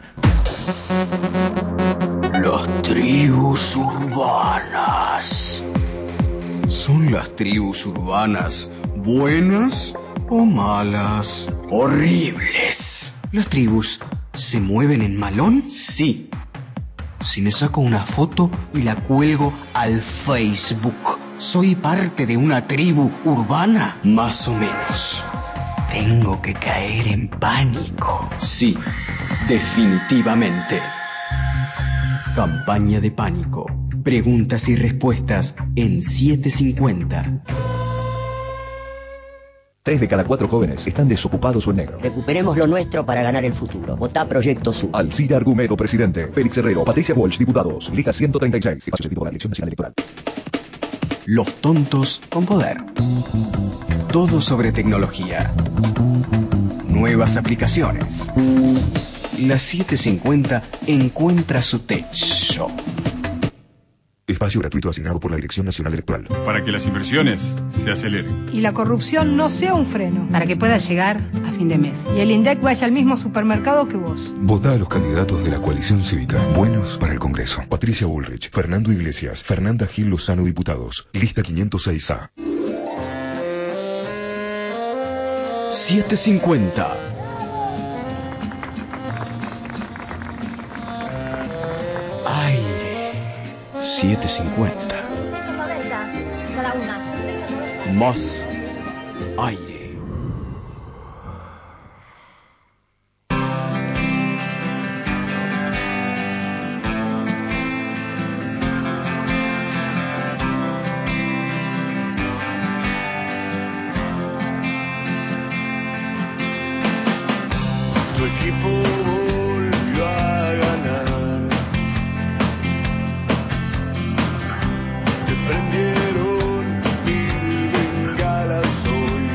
Las tribus urbanas. ¿Son las tribus urbanas buenas o malas? Horribles. ¿Las tribus se mueven en malón? Sí. Si me saco una foto y la cuelgo al Facebook, ¿soy parte de una tribu urbana? Más o menos. Tengo que caer en pánico. Sí, definitivamente. Campaña de pánico. Preguntas y respuestas en 750.
3 de cada 4 jóvenes están desocupados o en negro.
Recuperemos lo nuestro para ganar el futuro. Votá Proyecto Sur.
Alcira Argumedo, presidente. Félix Herrero, Patricia Walsh, diputados. Lija 136. Espacio séptimo de la Elección Nacional Electoral.
Los tontos con poder. Todo sobre tecnología. Nuevas aplicaciones. La 750 encuentra su tech shop.
Espacio gratuito asignado por la Dirección Nacional Electoral.
Para que las inversiones se aceleren.
Y la corrupción no sea un freno. Para que puedas llegar a fin de mes. Y el INDEC vaya al mismo supermercado que vos.
Votá a los candidatos de la coalición cívica. Buenos para el Congreso. Patricia Bullrich, Fernando Iglesias, Fernanda Gil Lozano, diputados. Lista 506A.
750. Aire. 750. Más aire.
Tu equipo volvió a ganar. Te prendieron mil bengalas hoy.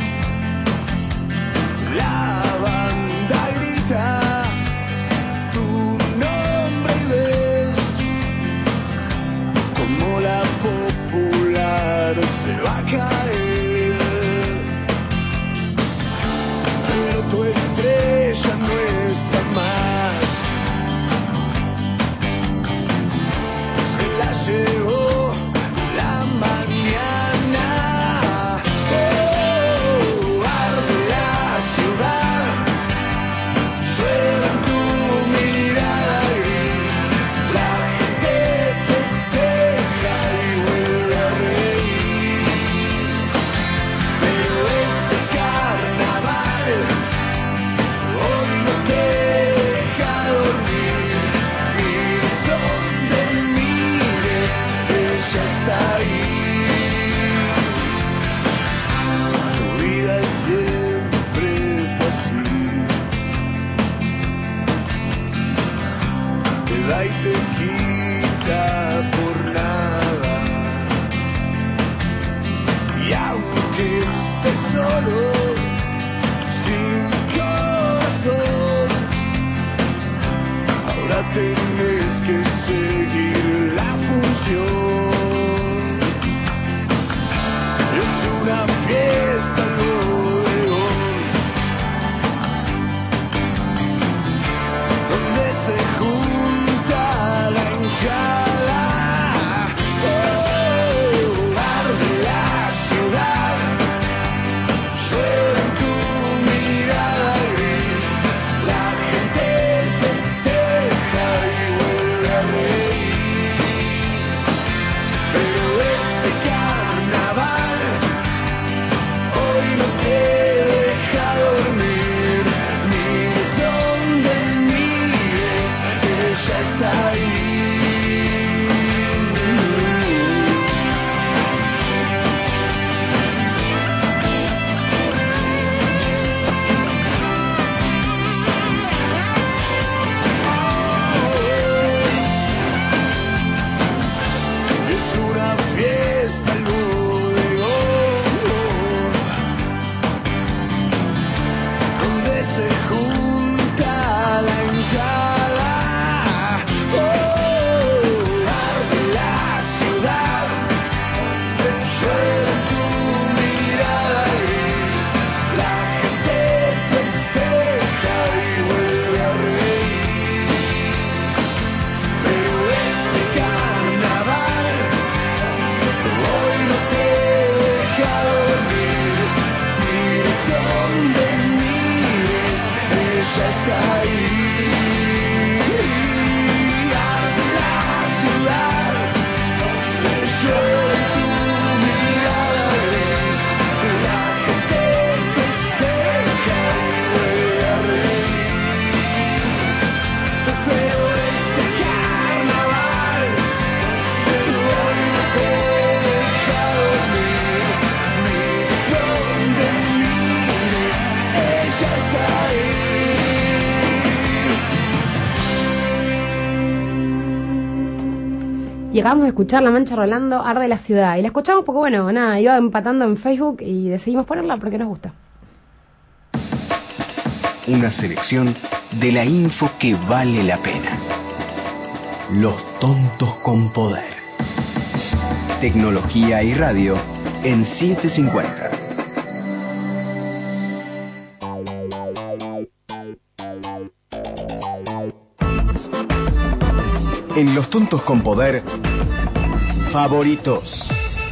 La banda grita tu nombre y ves como la popular se va a caer. Pero tu estrella no está solo, sin corazón. Ahora tenés que seguir la función. Es una fiesta el bodegón, donde se junta la hinchada. Oh, arde la ciudad, llueve en tu mirada gris. La gente festeja y vuelve a reír. Pero este carnaval hoy no te deja dormir. Mires donde mires, ella está ahí. Es una fiesta el bodegón, donde se junta la hinchada. Oh, arde la ciudad, llueve en tu mirada gris. La gente festeja y vuelve a reír. Pero este carnaval hoy no te deja dormir. Mires donde mires, ella está ahí. Arde la ciudad, llueve en tu mirada gris. La gente festeja y vuelve a reír. Pero este carnaval hoy no te deja dormir. Mires donde mires, ella está ahí.
Y acabamos de escuchar La Mancha Rolando, Arde la Ciudad. Y la escuchamos porque, bueno, nada, iba empatando en Facebook y decidimos ponerla porque nos gusta.
Una selección de la info que vale la pena. Los tontos con poder. Tecnología y radio en 750. En Los tontos con poder, favoritos.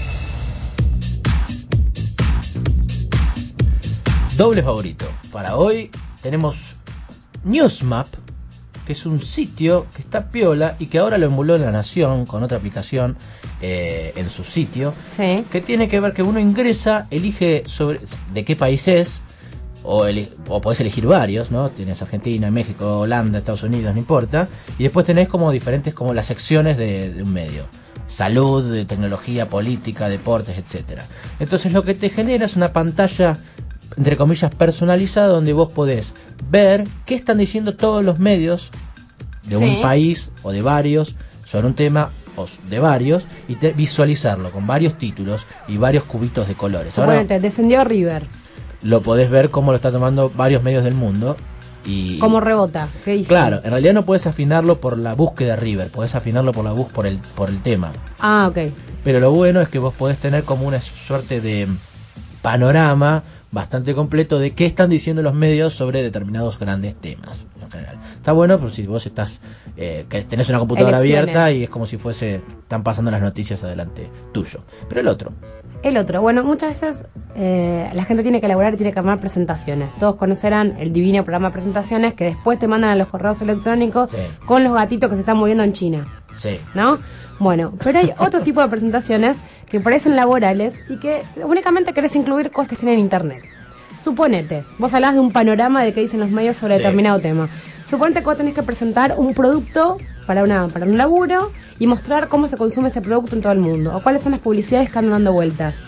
Doble favorito. Para hoy tenemos Newsmap, que es un sitio que está piola y que ahora lo emuló La Nación con otra aplicación en su sitio,
Sí.
que tiene que ver que uno ingresa, elige sobre de qué país es, o podés elegir varios, ¿no? Tienes Argentina, México, Holanda, Estados Unidos, no importa, y después tenés como diferentes, como las secciones de un medio: salud, de tecnología, política, deportes, etcétera. Entonces lo que te genera es una pantalla, entre comillas, personalizada, donde vos podés ver qué están diciendo todos los medios de
Sí.
un país o de varios sobre un tema o de varios, y visualizarlo con varios títulos y varios cubitos de colores. Ahora
Suponete, descendió River.
lo podés ver cómo lo está tomando varios medios del mundo y
¿Cómo rebota? ¿Qué dice?
claro, en realidad no puedes afinarlo por la búsqueda de River, podés afinarlo por la por el tema.
Ah, ok.
Pero lo bueno es que vos podés tener como una suerte de panorama bastante completo de qué están diciendo los medios sobre determinados grandes temas en general. Está bueno, pero si vos estás que tenés una computadora
Elecciones.
abierta y es como si están pasando las noticias adelante tuyo. Pero el otro,
El otro, bueno, muchas veces la gente tiene que elaborar y tiene que armar presentaciones. Todos conocerán el divino programa de presentaciones que después te mandan a los correos electrónicos con los gatitos que se están moviendo en China,
sí.
¿no? Bueno, pero hay otro tipo de presentaciones que parecen laborales y que únicamente querés incluir cosas que estén en internet. Suponete, vos hablás de un panorama de qué dicen los medios sobre determinado tema. Suponete que vos tenés que presentar un producto para un laburo y mostrar cómo se consume ese producto en todo el mundo, o cuáles son las publicidades que andan dando vueltas.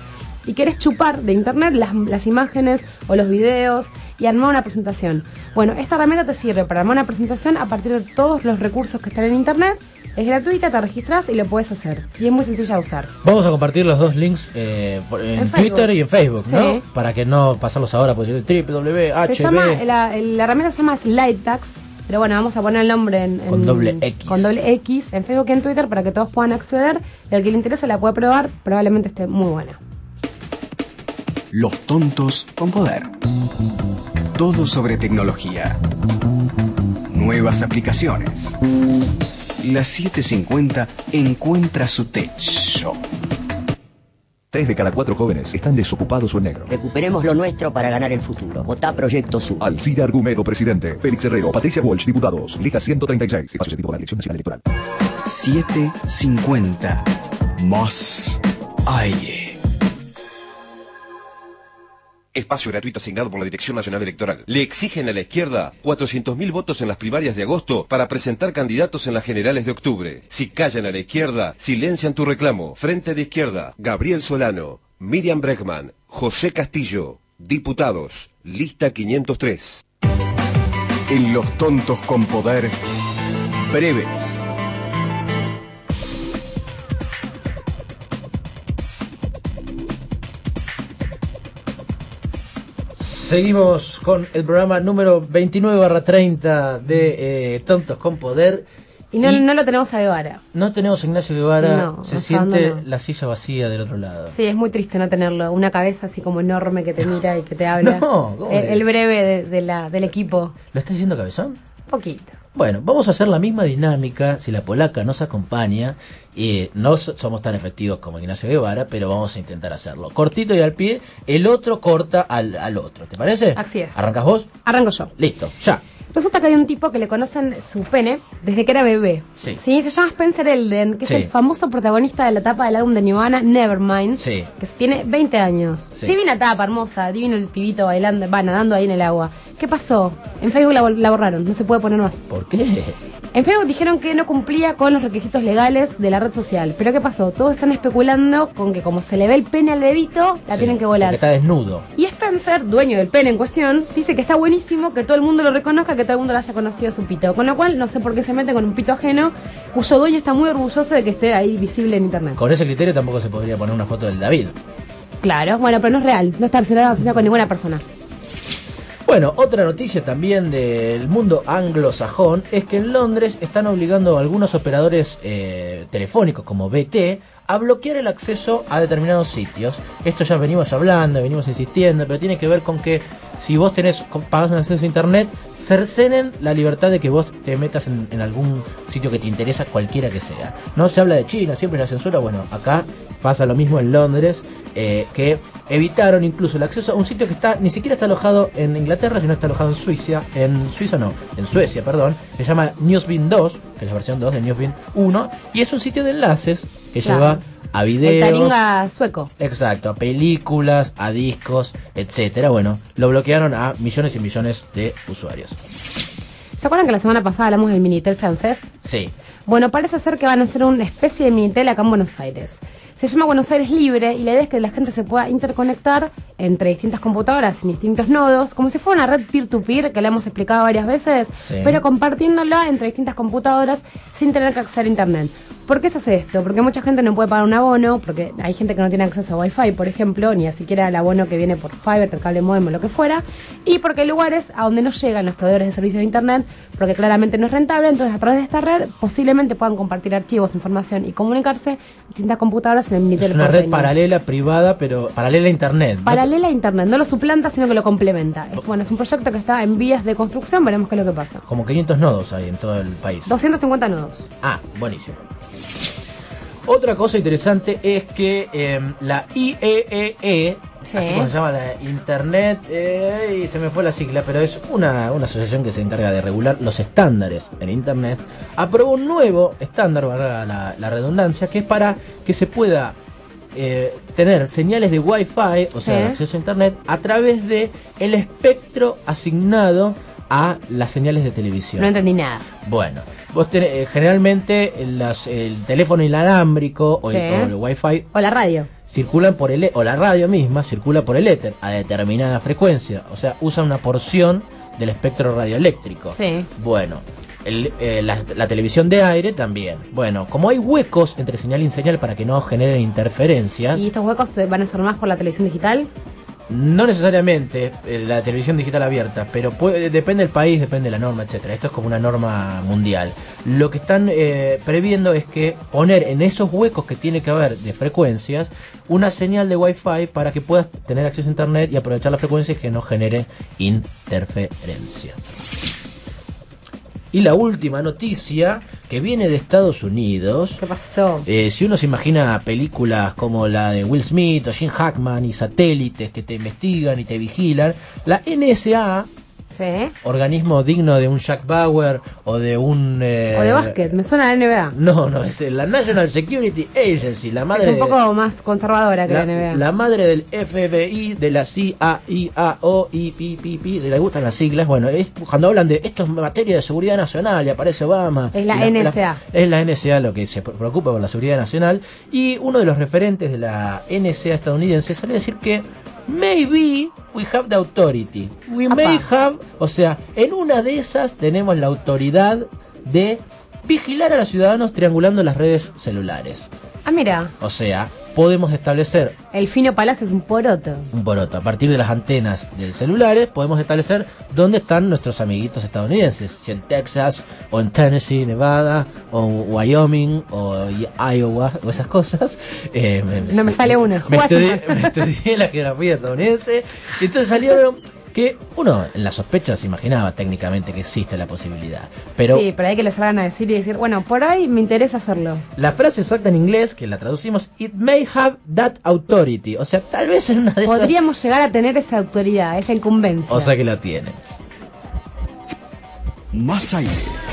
y querés chupar de internet las imágenes o los videos y armar una presentación. Bueno, esta herramienta te sirve para armar una presentación a partir de todos los recursos que están en internet. Es gratuita, te registras y lo puedes hacer. Y es muy sencilla de usar.
Vamos a compartir los dos links en Twitter y en Facebook, ¿no?
Sí.
Para que no pasarlos ahora, pues
Se llama, la herramienta se llama SlideTax, pero bueno, vamos a poner el nombre
con doble X.
Con doble X en Facebook y en Twitter para que todos puedan acceder. El que le interese la puede probar, probablemente esté muy buena.
Los tontos con poder. Todo sobre tecnología. Nuevas aplicaciones. Las 7:50 encuentra su techo.
3 de cada 4 jóvenes están desocupados o en negro.
Recuperemos lo nuestro para ganar el futuro. Votá Proyecto Sur.
Alcira Argumedo, presidente. Félix Herrero, Patricia Walsh, diputados. Lista 136. Espacio sentido para la Dirección Nacional Electoral.
7:50. Más aire.
Espacio gratuito asignado por la Dirección Nacional Electoral. Le exigen a la izquierda 400.000 votos en las primarias de agosto para presentar candidatos en las generales de octubre. Si callan a la izquierda, silencian tu reclamo. Frente de Izquierda, Gabriel Solano, Miriam Bregman, José Castillo, diputados, lista 503.
En Los tontos con poder, breves.
Seguimos con el programa número 29/30 de Tontos con Poder.
Y no lo tenemos a Guevara.
No tenemos a Ignacio Guevara.
No,
se
nos
siente
abandonó.
la silla vacía del otro lado.
Sí, es muy triste no tenerlo. Una cabeza así como enorme que te mira y que te habla.
No, ¿cómo
el breve del equipo.
¿Lo está diciendo cabezón?
Poquito.
Bueno, vamos a hacer la misma dinámica si la polaca nos acompaña. No somos tan efectivos como Ignacio Guevara, pero vamos a intentar hacerlo. Cortito y al pie, el otro corta al otro. ¿Te parece?
Así es.
¿Arrancas vos?
Arranco yo.
Listo, ya.
Resulta que hay un tipo que le conocen su pene desde que era bebé.
Sí.
Se llama Spencer Elden, que
Sí.
es el famoso protagonista de la tapa del álbum de Nirvana, Nevermind.
Sí.
Que tiene 20 años.
Sí.
Divina tapa, hermosa, divino el pibito bailando, nadando ahí en el agua. ¿Qué pasó? En Facebook la borraron, no se puede poner más.
¿Por qué?
En Facebook dijeron que no cumplía con los requisitos legales de la red social. ¿Pero qué pasó? Todos están especulando con que como se le ve el pene al bebito, la
Sí,
tienen que volar.
porque está desnudo.
Y Spencer, dueño del pene en cuestión, dice que está buenísimo que todo el mundo lo reconozca, que todo el mundo lo haya conocido su pito. Con lo cual, no sé por qué se mete con un pito ajeno, cuyo dueño está muy orgulloso de que esté ahí visible en internet.
Con ese criterio tampoco se podría poner una foto del David.
Claro, bueno, pero no es real, no está asociado con ninguna persona.
Bueno, otra noticia también del mundo anglosajón es que en Londres están obligando a algunos operadores telefónicos como BT a bloquear el acceso a determinados sitios. Esto ya venimos hablando, venimos insistiendo, pero tiene que ver con que si vos pagás un acceso a internet, cercenen la libertad de que vos te metas en algún sitio que te interesa, cualquiera que sea. No se habla de China, siempre la censura. Bueno, acá pasa lo mismo en Londres, que evitaron incluso el acceso a un sitio que ni siquiera está alojado en Inglaterra, sino está alojado en Suecia, en Suecia, que se llama Newsbeam 2, que es la versión 2 de Newsbeam 1, y es un sitio de enlaces que lleva a videos,
el taringa sueco.
Exacto, a películas, a discos, etcétera. Bueno, lo bloquearon a millones y millones de usuarios.
¿Se acuerdan que la semana pasada hablamos del Minitel francés?
Sí.
Bueno, parece ser que van a hacer una especie de Minitel acá en Buenos Aires. Se llama Buenos Aires Libre y la idea es que la gente se pueda interconectar entre distintas computadoras en distintos nodos, como si fuera una red peer-to-peer, que la hemos explicado varias veces,
Sí.
pero compartiéndola entre distintas computadoras sin tener que acceder a internet. ¿Por qué se hace esto? Porque mucha gente no puede pagar un abono, porque hay gente que no tiene acceso a Wi-Fi, por ejemplo, ni siquiera al abono que viene por fiber, el cable modem o lo que fuera, y porque hay lugares a donde no llegan los proveedores de servicios de internet, porque claramente no es rentable. Entonces, a través de esta red posiblemente puedan compartir archivos, información y comunicarse en distintas computadoras en el Minitel.
Es una red
porteño.
paralela, privada, pero paralela a internet.
Paralela a internet, no lo suplanta, sino que lo complementa. Es un proyecto que está en vías de construcción, veremos qué es lo que pasa.
Como 500 nodos hay en todo el país.
250 nodos.
Ah, buenísimo. Otra cosa interesante es que la IEEE,
Sí.
así como se llama la Internet, y se me fue la sigla, pero es una asociación que se encarga de regular los estándares en Internet, aprobó un nuevo estándar, valga la redundancia, que es para que se pueda tener señales de Wi-Fi, o sea,
Sí.
de acceso a Internet, a través de el espectro asignado a las señales de televisión.
No entendí nada.
Bueno, vos tenés, generalmente el teléfono inalámbrico o
Sí.
el Wi-Fi,
O la radio.
circulan por o la radio misma circula por el éter a determinada frecuencia, o sea, usa una porción del espectro radioeléctrico.
Sí.
Bueno, la televisión de aire también. Bueno, como hay huecos entre señal y señal para que no generen interferencias.
¿Y estos huecos van a ser más por la televisión digital?
No necesariamente la televisión digital abierta, pero depende del país, depende de la norma, etcétera. Esto es como una norma mundial. Lo que están previendo es que poner en esos huecos que tiene que haber de frecuencias una señal de Wi-Fi para que puedas tener acceso a internet y aprovechar las frecuencias que no genere interferencia. Y la última noticia, que viene de Estados Unidos.
¿Qué pasó?
Si uno se imagina películas como la de Will Smith o Gene Hackman y satélites que te investigan y te vigilan, la NSA,
¿sí?
Organismo digno de un Jack Bauer o de un...
o de básquet, me suena a la NBA.
No, es la National Security Agency, la madre...
Es un poco más conservadora que la NBA.
La madre del FBI, de la CIAO, IPPP, le gustan las siglas. Bueno, cuando hablan de esto es materia de seguridad nacional y aparece Obama.
Es la NSA.
Es la NSA lo que se preocupa por la seguridad nacional. Y uno de los referentes de la NSA estadounidense salió a decir que maybe we have the authority. We may have, o sea, en una de esas tenemos la autoridad de vigilar a los ciudadanos triangulando las redes celulares.
Ah, mira.
O sea, podemos establecer...
El fino palacio es un poroto.
Un poroto. A partir de las antenas de celulares podemos establecer dónde están nuestros amiguitos estadounidenses. Si en Texas, o en Tennessee, Nevada, o Wyoming, o Iowa, o esas cosas.
No me sale una.
Me estudié la geografía estadounidense. Y entonces salieron... que uno en la sospecha se imaginaba técnicamente que existe la posibilidad, pero
sí, pero hay que le salgan a decir y decir, bueno, por ahí me interesa hacerlo.
La frase exacta en inglés, que la traducimos, it may have that authority, o sea, tal vez en una de esas
podríamos llegar a tener esa autoridad, esa incumbencia.
O sea que la tiene.
Más aire.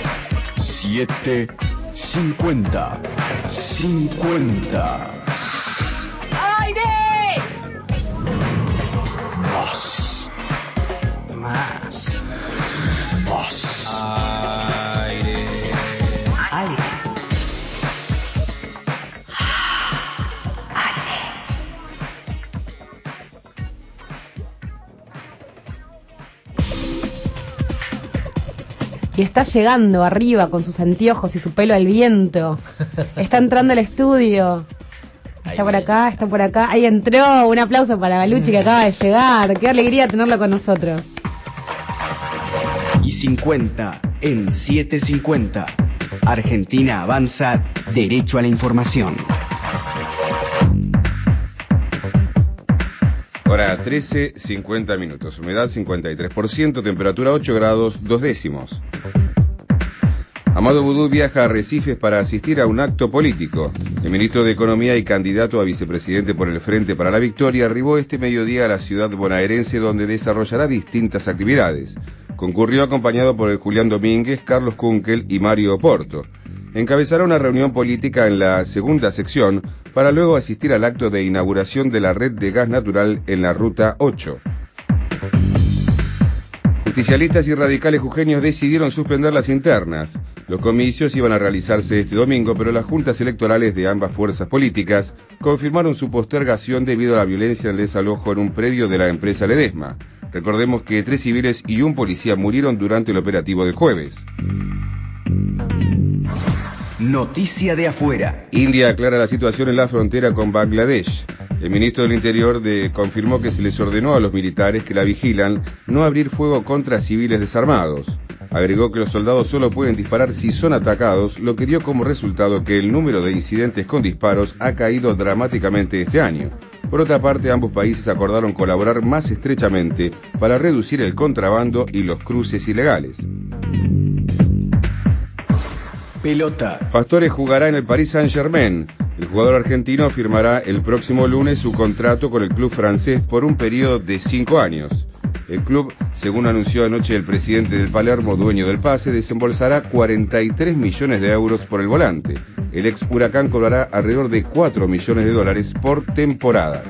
7:50. 50.
¡Aire!
Más. Más. Voz.
Aire.
Aire.
Y está llegando arriba con sus anteojos y su pelo al viento. Está entrando al estudio. Está por acá, está por acá. Ahí entró. Un aplauso para Baluchi que acaba de llegar. Qué alegría tenerlo con nosotros.
Y 50 en 7:50. Argentina avanza derecho a la información.
Hora 13:50 minutos. Humedad 53%, temperatura 8 grados 2 décimos. Amado Boudou viaja a Arrecifes para asistir a un acto político. El ministro de Economía y candidato a vicepresidente por el Frente para la Victoria arribó este mediodía a la ciudad bonaerense, donde desarrollará distintas actividades. Concurrió acompañado por el Julián Domínguez, Carlos Kunkel y Mario Oporto. Encabezará una reunión política en la segunda sección para luego asistir al acto de inauguración de la red de gas natural en la Ruta 8. Justicialistas y radicales jujeños decidieron suspender las internas. Los comicios iban a realizarse este domingo, pero las juntas electorales de ambas fuerzas políticas confirmaron su postergación debido a la violencia en el desalojo en un predio de la empresa Ledesma. Recordemos que 3 civiles y un policía murieron durante el operativo del jueves.
Noticia de afuera.
India aclara la situación en la frontera con Bangladesh. El ministro del Interior confirmó que se les ordenó a los militares que la vigilan no abrir fuego contra civiles desarmados. Agregó que los soldados solo pueden disparar si son atacados, lo que dio como resultado que el número de incidentes con disparos ha caído dramáticamente este año. Por otra parte, ambos países acordaron colaborar más estrechamente para reducir el contrabando y los cruces ilegales.
Pelota.
Pastore jugará en el Paris Saint-Germain. El jugador argentino firmará el próximo lunes su contrato con el club francés por un periodo de 5 años. El club, según anunció anoche el presidente del Palermo, dueño del pase, desembolsará 43 millones de euros por el volante. El ex Huracán cobrará alrededor de 4 millones de dólares por temporada.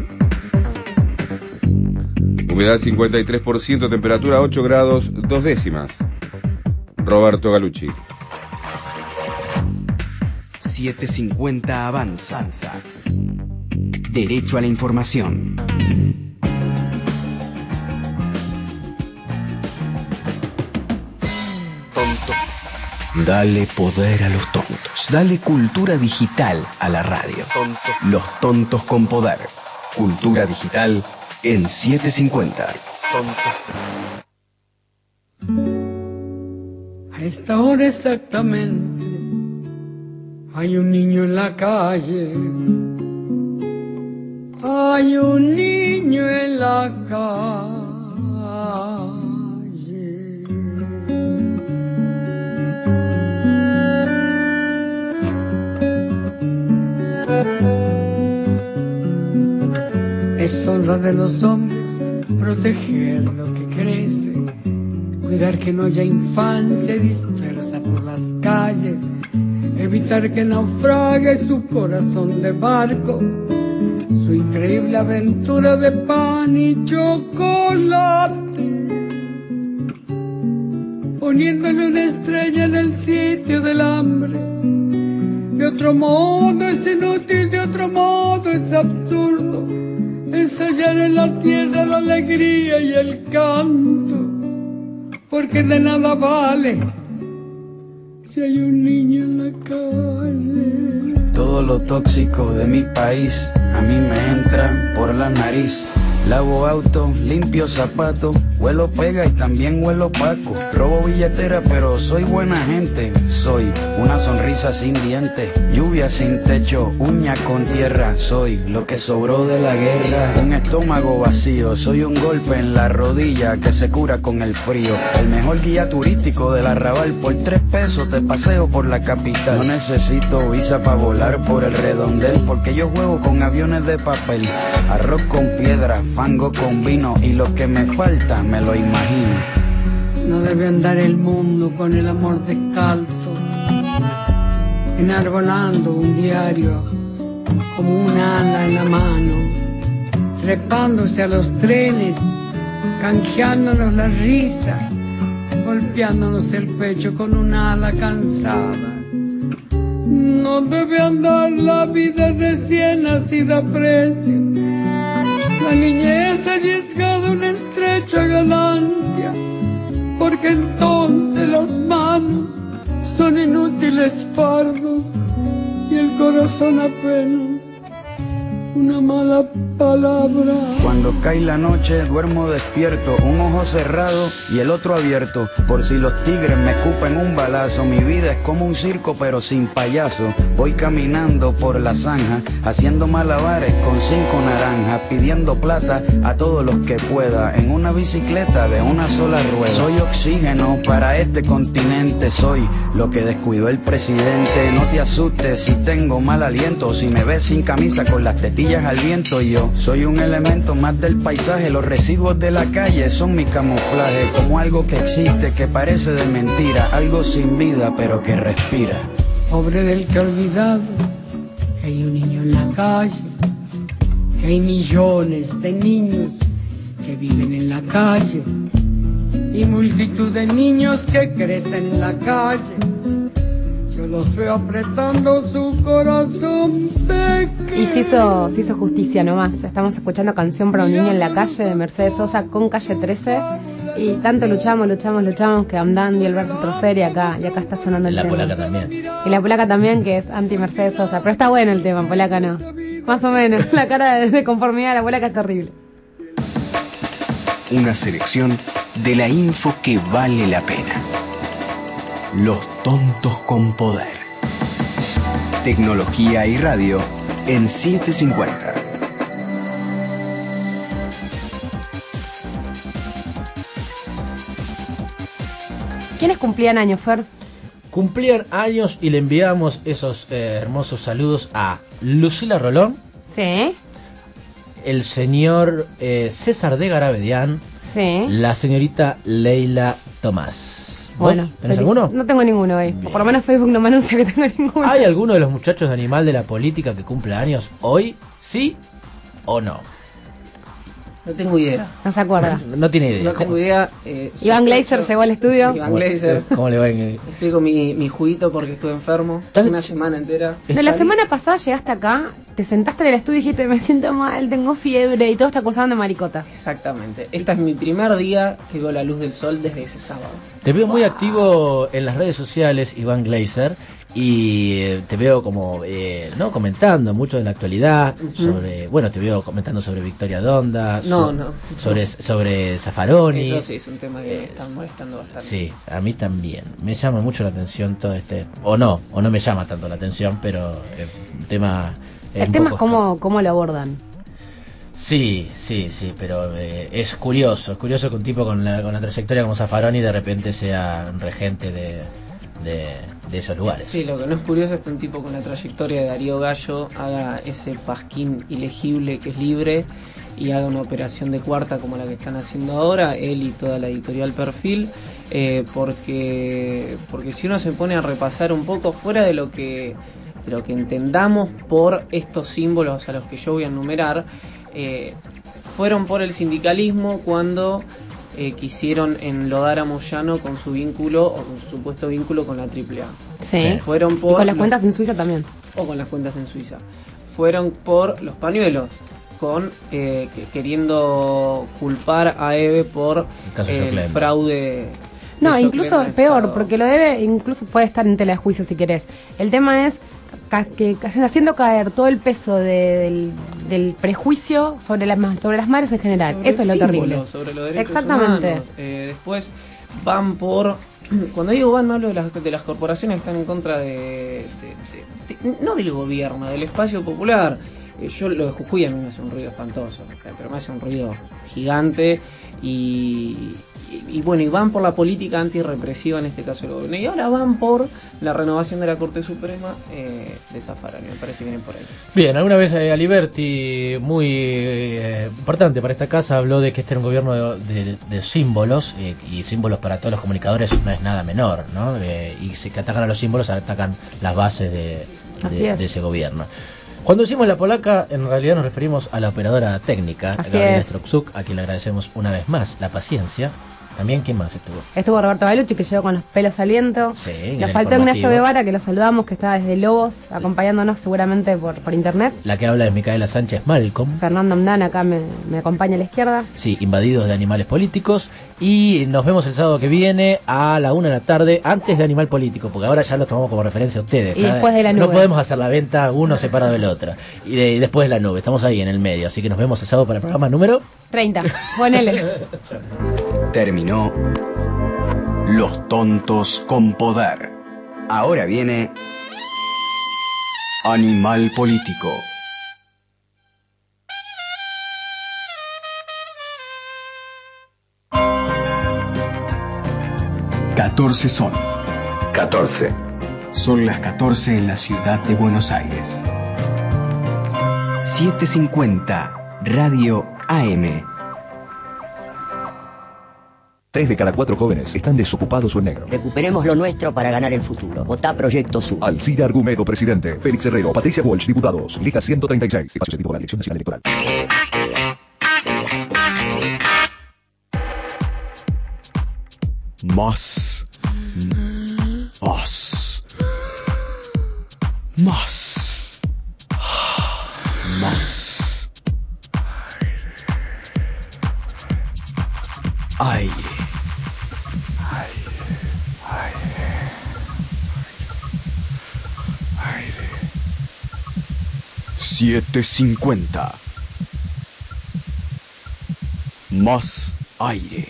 Humedad 53%, temperatura 8 grados 2 décimas. Roberto Galucci.
7:50 avanza. Derecho a la información. Dale poder a los tontos. Dale cultura digital a la radio. Los tontos con poder. Cultura digital en 750.
A esta hora exactamente hay un niño en la calle. Hay un niño en la calle. Es honra de los hombres proteger lo que crece, cuidar que no haya infancia dispersa por las calles, evitar que naufrague su corazón de barco, su increíble aventura de pan y chocolate, poniéndole una estrella en el sitio del hambre. De otro modo es inútil, de otro modo es absurdo ensayar en la tierra la alegría y el canto, porque de nada vale si hay un niño en la calle.
Todo lo tóxico de mi país a mí me entra por la nariz. Lavo auto, limpio zapatos, huelo pega y también huelo opaco. Robo billetera pero soy buena gente. Soy una sonrisa sin dientes, lluvia sin techo, uña con tierra. Soy lo que sobró de la guerra, un estómago vacío. Soy un golpe en la rodilla que se cura con el frío. El mejor guía turístico del Arrabal, por 3 pesos te paseo por la capital. No necesito visa para volar por el redondel, porque yo juego con aviones de papel. Arroz con piedra, fango con vino, y lo que me falta me lo imagino.
No debe andar el mundo con el amor descalzo, enarbolando un diario como un ala en la mano, trepándose a los trenes, canjeándonos la risa, golpeándonos el pecho con un ala cansada. No debe andar la vida recién nacida a precio, la niñez arriesgada una estrecha ganancia, porque entonces las manos son inútiles fardos y el corazón apenas una mala palabra.
Cuando cae la noche duermo despierto, un ojo cerrado y el otro abierto, por si los tigres me escupen un balazo. Mi vida es como un circo pero sin payaso. Voy caminando por la zanja, haciendo malabares con 5 naranjas, pidiendo plata a todos los que pueda, en una bicicleta de una sola rueda. Soy oxígeno para este continente, soy lo que descuidó el presidente. No te asustes si tengo mal aliento, si me ves sin camisa con las tetillas al viento. Yo soy un elemento más del paisaje, los residuos de la calle son mi camuflaje, como algo que existe, que parece de mentira, algo sin vida pero que respira.
Pobre del que ha olvidado que hay un niño en la calle, que hay millones de niños que viven en la calle y multitud de niños que crecen en la calle. Yo los veo apretando su corazón pequeño.
Y se hizo justicia nomás. Estamos escuchando Canción para un niño en la calle de Mercedes Sosa con Calle 13. Y tanto luchamos que Amdán y el verso Trocer y acá está sonando el tema.
La polaca también.
Y la polaca también, que es anti Mercedes Sosa. Pero está bueno el tema, polaca no. Más o menos. La cara de conformidad de la polaca es terrible.
Una selección de la info que vale la pena. Los tontos con poder. Tecnología y radio en 750.
¿Quiénes cumplían años, Fer?
Cumplían años y le enviamos esos hermosos saludos a Lucila Rolón.
Sí.
El señor César de Garabedian.
Sí.
La señorita Leila Tomás.
Bueno,
¿tenés alguno?
No tengo ninguno hoy. O por lo menos Facebook no me anuncia que tengo ninguno.
¿Hay alguno de los muchachos de Animal de la Política que cumple años hoy? ¿Sí o no?
No tengo idea.
No se acuerda.
No tiene idea.
No tengo idea.
Iván Glazer llegó al estudio.
Iván Glazer.
¿Cómo le va?
Estoy con mi juguito porque estuve enfermo. Una semana entera.
No, la semana pasada llegaste acá, te sentaste en el estudio y dijiste, me siento mal, tengo fiebre, y todos te acusaban de maricotas.
Exactamente. Este es mi primer día que veo la luz del sol desde ese sábado.
Te veo muy activo en las redes sociales, Iván Glazer, y te veo como comentando mucho de la actualidad, sobre, bueno, te veo comentando sobre Victoria Donda, sobre Zaffaroni.
Eso sí es un tema que me está molestando bastante.
Sí, a mí también. Me llama mucho la atención todo o no me llama tanto la atención, pero el tema
es cómo lo abordan.
Sí, pero es curioso que un tipo con la trayectoria como Zaffaroni de repente sea regente de esos lugares.
Sí, lo que no es curioso es que un tipo con la trayectoria de Darío Gallo haga ese pasquín ilegible que es libre y haga una operación de cuarta como la que están haciendo ahora, él y toda la editorial Perfil, porque si uno se pone a repasar un poco fuera de lo que entendamos por estos símbolos a los que yo voy a enumerar, fueron por el sindicalismo cuando quisieron enlodar a Moyano con su vínculo o con su supuesto vínculo con la AAA.
Sí.
Fueron por
y con las cuentas en Suiza también.
O con las cuentas en Suiza. Fueron por los pañuelos, queriendo culpar a Eve por el fraude.
No, incluso peor, porque lo de Eve incluso puede estar en tela de juicio si querés. El tema es que haciendo caer todo el peso del prejuicio sobre las madres en general. Eso es lo terrible.
Sobre los derechos
exactamente
humanos. Después van por, cuando digo van, no hablo de las corporaciones que están en contra no del gobierno, del espacio popular. Yo lo de Jujuy a mí me hace un ruido espantoso, pero me hace un ruido gigante y van por la política antirrepresiva en este caso del gobierno, y ahora van por la renovación de la Corte Suprema de Zaffaroni. Me parece que vienen por ahí.
Bien, alguna vez Aliberti, muy importante para esta casa, habló de que este era un gobierno de símbolos, y símbolos para todos los comunicadores no es nada menor, ¿no? Y si que atacan a los símbolos, atacan las bases de ese gobierno. Cuando decimos la polaca, en realidad nos referimos a la operadora técnica, Gabriela Stroczuk, a quien le agradecemos una vez más la paciencia. También, ¿quién más estuvo?
Estuvo Roberto Balucci, que llegó con los pelos al viento.
Sí,
nos faltó Ignacio Guevara, que lo saludamos, que está desde Lobos, acompañándonos seguramente por internet.
La que habla es Micaela Sánchez Malcolm.
Fernando Amdán acá me acompaña a la izquierda.
Sí, invadidos de animales políticos. Y nos vemos el sábado que viene a la 1 de la tarde, antes de Animal Político, porque ahora ya lo tomamos como referencia a ustedes.
Y después de la nube.
No podemos hacer la venta uno separado del otro. Y después de la nube, estamos ahí en el medio. Así que nos vemos el sábado para el programa número
30. Ponele.
Terminó Los Tontos con Poder. Ahora viene Animal Político. Son
14.
Son las 14 en la ciudad de Buenos Aires. 750 Radio AM.
3 de cada 4 jóvenes están desocupados o en negro.
Recuperemos lo nuestro para ganar el futuro. Votá Proyecto SUB.
Alcira Argumedo, presidente. Félix Herrero, Patricia Walsh, diputados. Lista 136. Espacio cedido por la Dirección Nacional Electoral.
Más. Aire. 750. Más aire.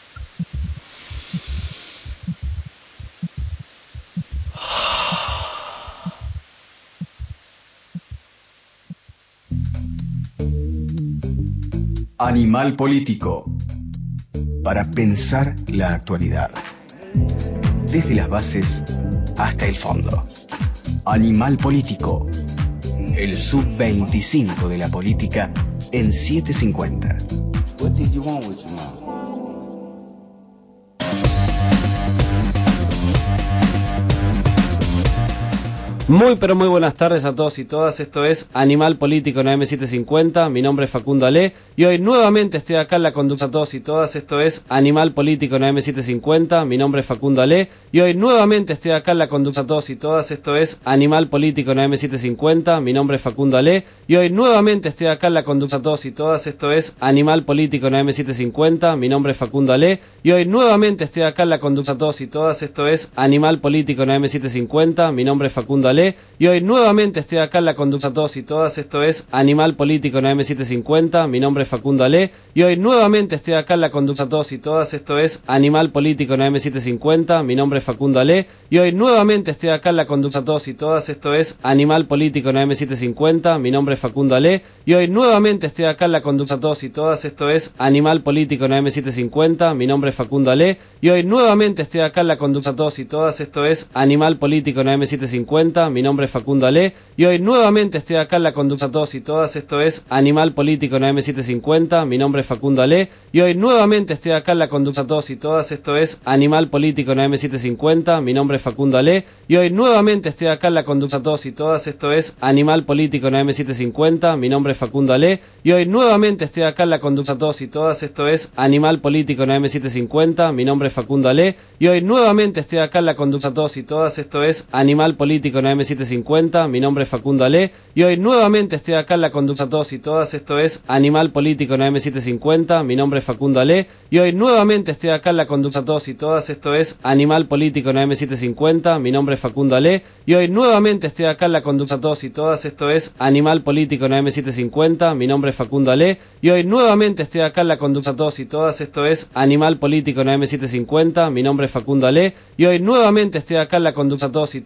Animal Político. Para pensar la actualidad. Desde las bases hasta el fondo. Animal Político. El sub-25 de la política en 750.
What did you want with your mom?
Muy pero muy buenas tardes a todos y todas, esto es Animal Político en AM750, mi nombre es Facundo Ale y hoy nuevamente estoy acá en la conducta a todos y todas, esto es Animal Político en AM750, mi nombre es Facundo Ale y hoy nuevamente estoy acá en la conducta a todos y todas, esto es Animal Político en AM750, mi nombre es Facundo Ale y hoy nuevamente estoy acá en la conducta a todos y todas, esto es Animal Político en AM750, mi nombre es Facundo Ale y hoy nuevamente estoy acá en la conducta a todos y todas, esto es Animal Político en AM750, mi nombre es Facundo Ale y hoy nuevamente estoy acá en la conducta a todos y todas, esto es Animal Político en AM750, mi nombre es Facundo Ale y hoy nuevamente estoy acá en la conducta a todos y todas, esto es Animal Político en AM750, mi nombre es Facundo Ale y hoy nuevamente estoy acá en la conducta a todos y todas, esto es Animal Político en AM750, mi nombre es Facundo Ale y hoy nuevamente estoy acá en la conducta a todos y todas, esto es Animal Político en AM750, mi nombre es Facundo Ale y hoy nuevamente estoy acá en la conducta a todos y todas, esto es Animal Político en AM750, mi nombre es Facundo Ale y hoy nuevamente estoy acá en la conducta a todos y todas, esto es Animal Político en AM750, mi nombre es Facundo Ale y hoy nuevamente estoy acá en la conducta a todos y todas, esto es Animal Político en AM750, mi nombre es Facundo Ale y hoy nuevamente estoy acá en la conducta a todos y todas, esto es Animal Político en AM750, mi nombre es Facundo Ale y hoy nuevamente estoy acá en la conducta a todos y todas, esto es Animal Político en AM750, mi nombre es Facundo Ale y hoy nuevamente estoy acá en la conducta a todos y todas, esto es Animal Político en AM750, mi nombre es Facundo Ale y hoy nuevamente estoy acá en la conducta a todos y todas, esto es Animal Político en AM750, mi nombre es Facundo Ale y hoy nuevamente estoy acá en la conducta a todos y todas, esto es Animal Político en AM750, mi nombre es Facundo Ale y hoy nuevamente estoy acá en la conducta a todos y todas, esto es Animal Político en AM750, mi nombre es Facundo Ale y hoy nuevamente estoy acá en la conducta a todos y todas, esto es Animal Político en AM750, mi nombre es Facundo Ale y hoy nuevamente estoy acá en la conducta a todos y